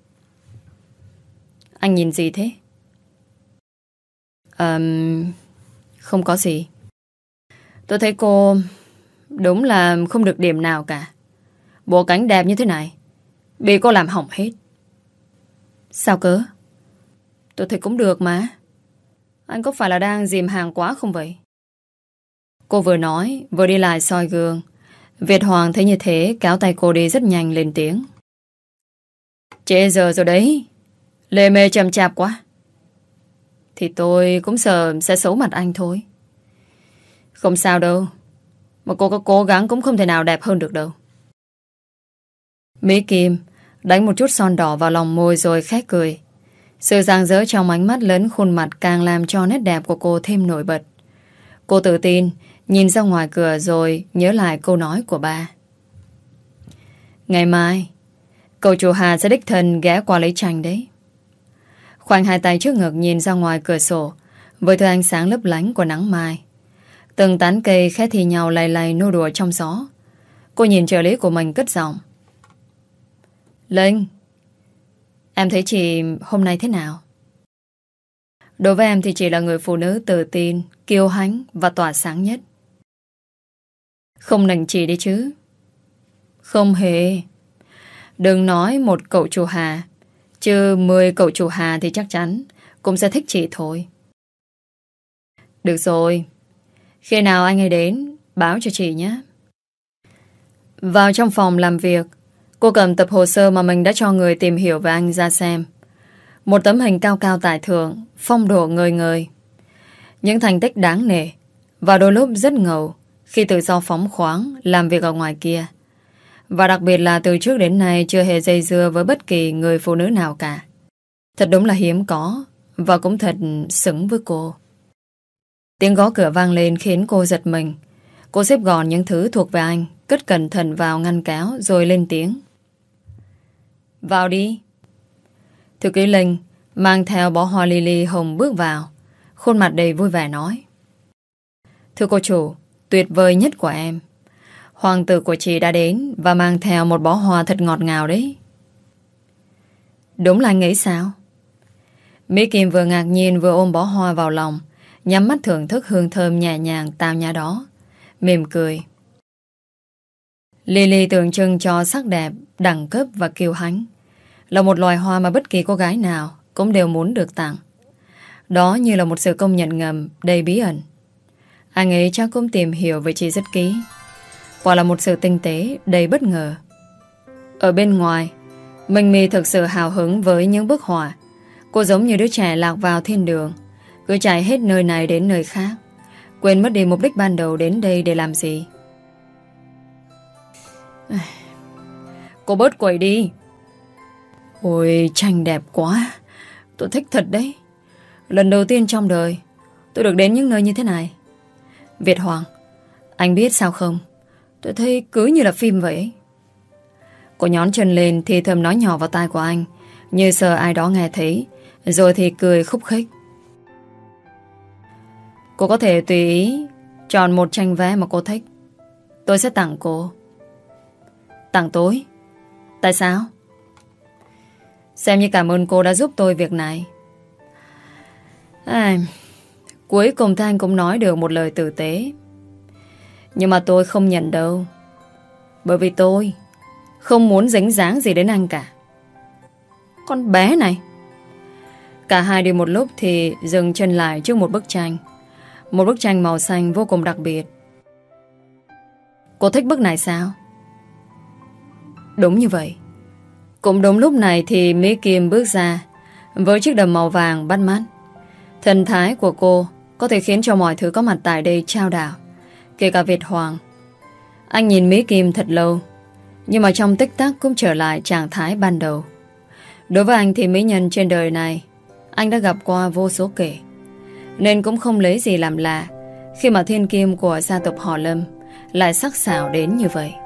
Anh nhìn gì thế? Không có gì. Tôi thấy cô đúng là không được điểm nào cả. Bộ cánh đẹp như thế này bị cô làm hỏng hết. Sao cơ? Tôi thấy cũng được mà. Anh có phải là đang dìm hàng quá không vậy? Cô vừa nói vừa đi lại soi gương. Việt Hoàng thấy như thế kéo tay cô đi rất nhanh lên tiếng. Trễ giờ rồi đấy. Lê mê chậm chạp quá. Thì tôi cũng sợ sẽ xấu mặt anh thôi. Không sao đâu. Mà cô có cố gắng cũng không thể nào đẹp hơn được đâu. Mỹ Kim đánh một chút son đỏ vào lòng môi rồi khẽ cười. Sự rạng rỡ trong ánh mắt lẫn khuôn mặt càng làm cho nét đẹp của cô thêm nổi bật. Cô tự tin nhìn ra ngoài cửa rồi nhớ lại câu nói của ba. Ngày mai cậu chủ Hà sẽ đích thân ghé qua lấy chanh đấy. Khoanh hai tay trước ngực nhìn ra ngoài cửa sổ với thứ ánh sáng lấp lánh của nắng mai. Từng tán cây khẽ thì nhau lay lay nô đùa trong gió. Cô nhìn trợ lý của mình cất giọng. Linh, em thấy chị hôm nay thế nào? Đối với em thì chỉ là người phụ nữ tự tin, kiêu hãnh và tỏa sáng nhất. Không nành chị đi chứ. Không hề. Đừng nói một cậu chủ Hà, chứ 10 cậu chủ Hà thì chắc chắn cũng sẽ thích chị thôi. Được rồi, khi nào anh ấy đến báo cho chị nhé. Vào trong phòng làm việc, cô cầm tập hồ sơ mà mình đã cho người tìm hiểu về anh ra xem. Một tấm hình cao cao tại thượng, phong độ ngời ngời. Những thành tích đáng nể và đôi lúc rất ngầu khi tự do phóng khoáng làm việc ở ngoài kia. Và đặc biệt là từ trước đến nay chưa hề dây dưa với bất kỳ người phụ nữ nào cả. Thật đúng là hiếm có và cũng thật xứng với cô. Tiếng gõ cửa vang lên khiến cô giật mình. Cô xếp gọn những thứ thuộc về anh, cất cẩn thận vào ngăn kéo rồi lên tiếng. Vào đi. Thư ký Linh mang theo bó hoa lily hồng bước vào, khuôn mặt đầy vui vẻ nói. Thưa cô chủ, tuyệt vời nhất của em. Hoàng tử của chị đã đến và mang theo một bó hoa thật ngọt ngào đấy. Đúng là anh ấy sao? Mỹ Kim vừa ngạc nhiên vừa ôm bó hoa vào lòng, nhắm mắt thưởng thức hương thơm nhẹ nhàng tao nhã đó, mỉm cười. Lily tượng trưng cho sắc đẹp, đẳng cấp và kiêu hãnh, là một loài hoa mà bất kỳ cô gái nào cũng đều muốn được tặng. Đó như là một sự công nhận ngầm đầy bí ẩn. Anh ấy chắc cũng tìm hiểu về chị rất kỹ. Quả là một sự tinh tế đầy bất ngờ. Ở bên ngoài, Minh My thực sự hào hứng với những bức họa. Cô giống như đứa trẻ lạc vào thiên đường, cứ chạy hết nơi này đến nơi khác, quên mất đi mục đích ban đầu đến đây để làm gì. Cô bớt quậy đi. Ôi, tranh đẹp quá. Tôi thích thật đấy. Lần đầu tiên trong đời tôi được đến những nơi như thế này. Việt Hoàng, anh biết sao không? Tôi thấy cứ như là phim vậy. Cô nhón chân lên thì thầm nói nhỏ vào tai của anh, như sợ ai đó nghe thấy, rồi thì cười khúc khích. Cô có thể tùy ý chọn một tranh vẽ mà cô thích. Tôi sẽ tặng cô. Tặng tôi? Tại sao? Xem như cảm ơn cô đã giúp tôi việc này. Cuối cùng Thanh cũng nói được một lời tử tế. Nhưng mà tôi không nhận đâu. Bởi vì tôi không muốn dính dáng gì đến anh cả. Con bé này. Cả hai đi một lúc thì dừng chân lại trước một bức tranh. Một bức tranh màu xanh vô cùng đặc biệt. Cô thích bức này sao? Đúng như vậy. Cũng đúng lúc này thì Mỹ Kim bước ra với chiếc đầm màu vàng bắt mắt. Thần thái của cô có thể khiến cho mọi thứ có mặt tại đây chao đảo, kể cả Việt Hoàng. Anh nhìn Mỹ Kim thật lâu, nhưng mà trong tích tắc cũng trở lại trạng thái ban đầu. Đối với anh thì mỹ nhân trên đời này anh đã gặp qua vô số kể, nên cũng không lấy gì làm lạ khi mà thiên kim của gia tộc họ Lâm lại sắc sảo đến như vậy.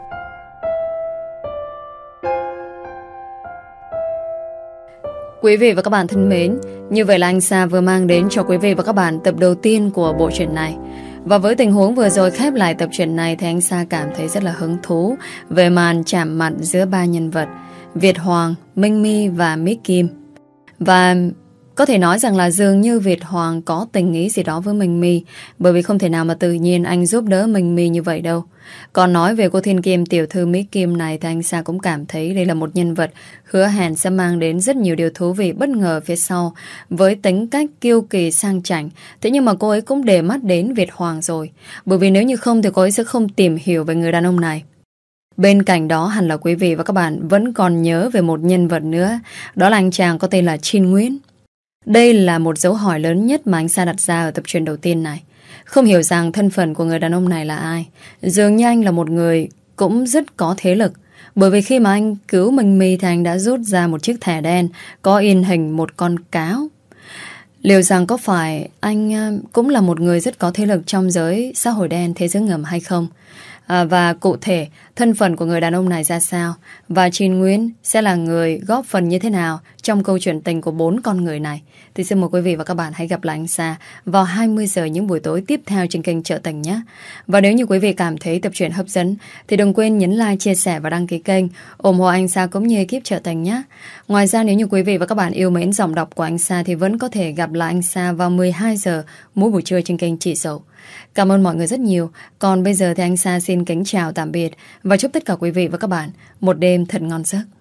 Quý vị và các bạn thân mến, như vậy là anh Sa vừa mang đến cho quý vị và các bạn tập đầu tiên của bộ truyện này. Và với tình huống vừa rồi khép lại tập truyện này thì anh Sa cảm thấy rất là hứng thú về màn chạm mặt giữa ba nhân vật Việt Hoàng, Minh My và Mỹ Kim. Và có thể nói rằng là dường như Việt Hoàng có tình ý gì đó với Minh My, bởi vì không thể nào mà tự nhiên anh giúp đỡ Minh My như vậy đâu. Còn nói về cô thiên kim tiểu thư Mỹ Kim này thì anh Sa cũng cảm thấy đây là một nhân vật hứa hẹn sẽ mang đến rất nhiều điều thú vị bất ngờ phía sau. Với tính cách kiêu kỳ sang chảnh, thế nhưng mà cô ấy cũng để mắt đến Việt Hoàng rồi, bởi vì nếu như không thì cô ấy sẽ không tìm hiểu về người đàn ông này. Bên cạnh đó hẳn là quý vị và các bạn vẫn còn nhớ về một nhân vật nữa, đó là anh chàng có tên là Chin Nguyễn. Đây là một dấu hỏi lớn nhất mà anh Sa đặt ra ở tập truyện đầu tiên này. Không hiểu rằng thân phận của người đàn ông này là ai. Dường như anh là một người cũng rất có thế lực, bởi vì khi mà anh cứu Minh My thì anh đã rút ra một chiếc thẻ đen có in hình một con cáo. Liệu rằng có phải anh cũng là một người rất có thế lực trong giới xã hội đen, thế giới ngầm hay không? Và cụ thể thân phận của người đàn ông này ra sao, và Chin Nguyễn sẽ là người góp phần như thế nào trong câu chuyện tình của 4 con người này, thì xin mời quý vị và các bạn hãy gặp lại anh Sa vào 20 giờ những buổi tối tiếp theo trên kênh Chợ Tình nhé. Và nếu như quý vị cảm thấy tập truyện hấp dẫn thì đừng quên nhấn like, chia sẻ và đăng ký kênh ủng hộ anh Sa cũng như ekip Chợ Tình nhé. Ngoài ra, nếu như quý vị và các bạn yêu mến giọng đọc của anh Sa thì vẫn có thể gặp lại anh Sa vào 12 giờ mỗi buổi trưa trên kênh Chị Dậu. Cảm ơn mọi người rất nhiều. Còn bây giờ thì anh Sa xin kính chào tạm biệt và chúc tất cả quý vị và các bạn một đêm thật ngon giấc.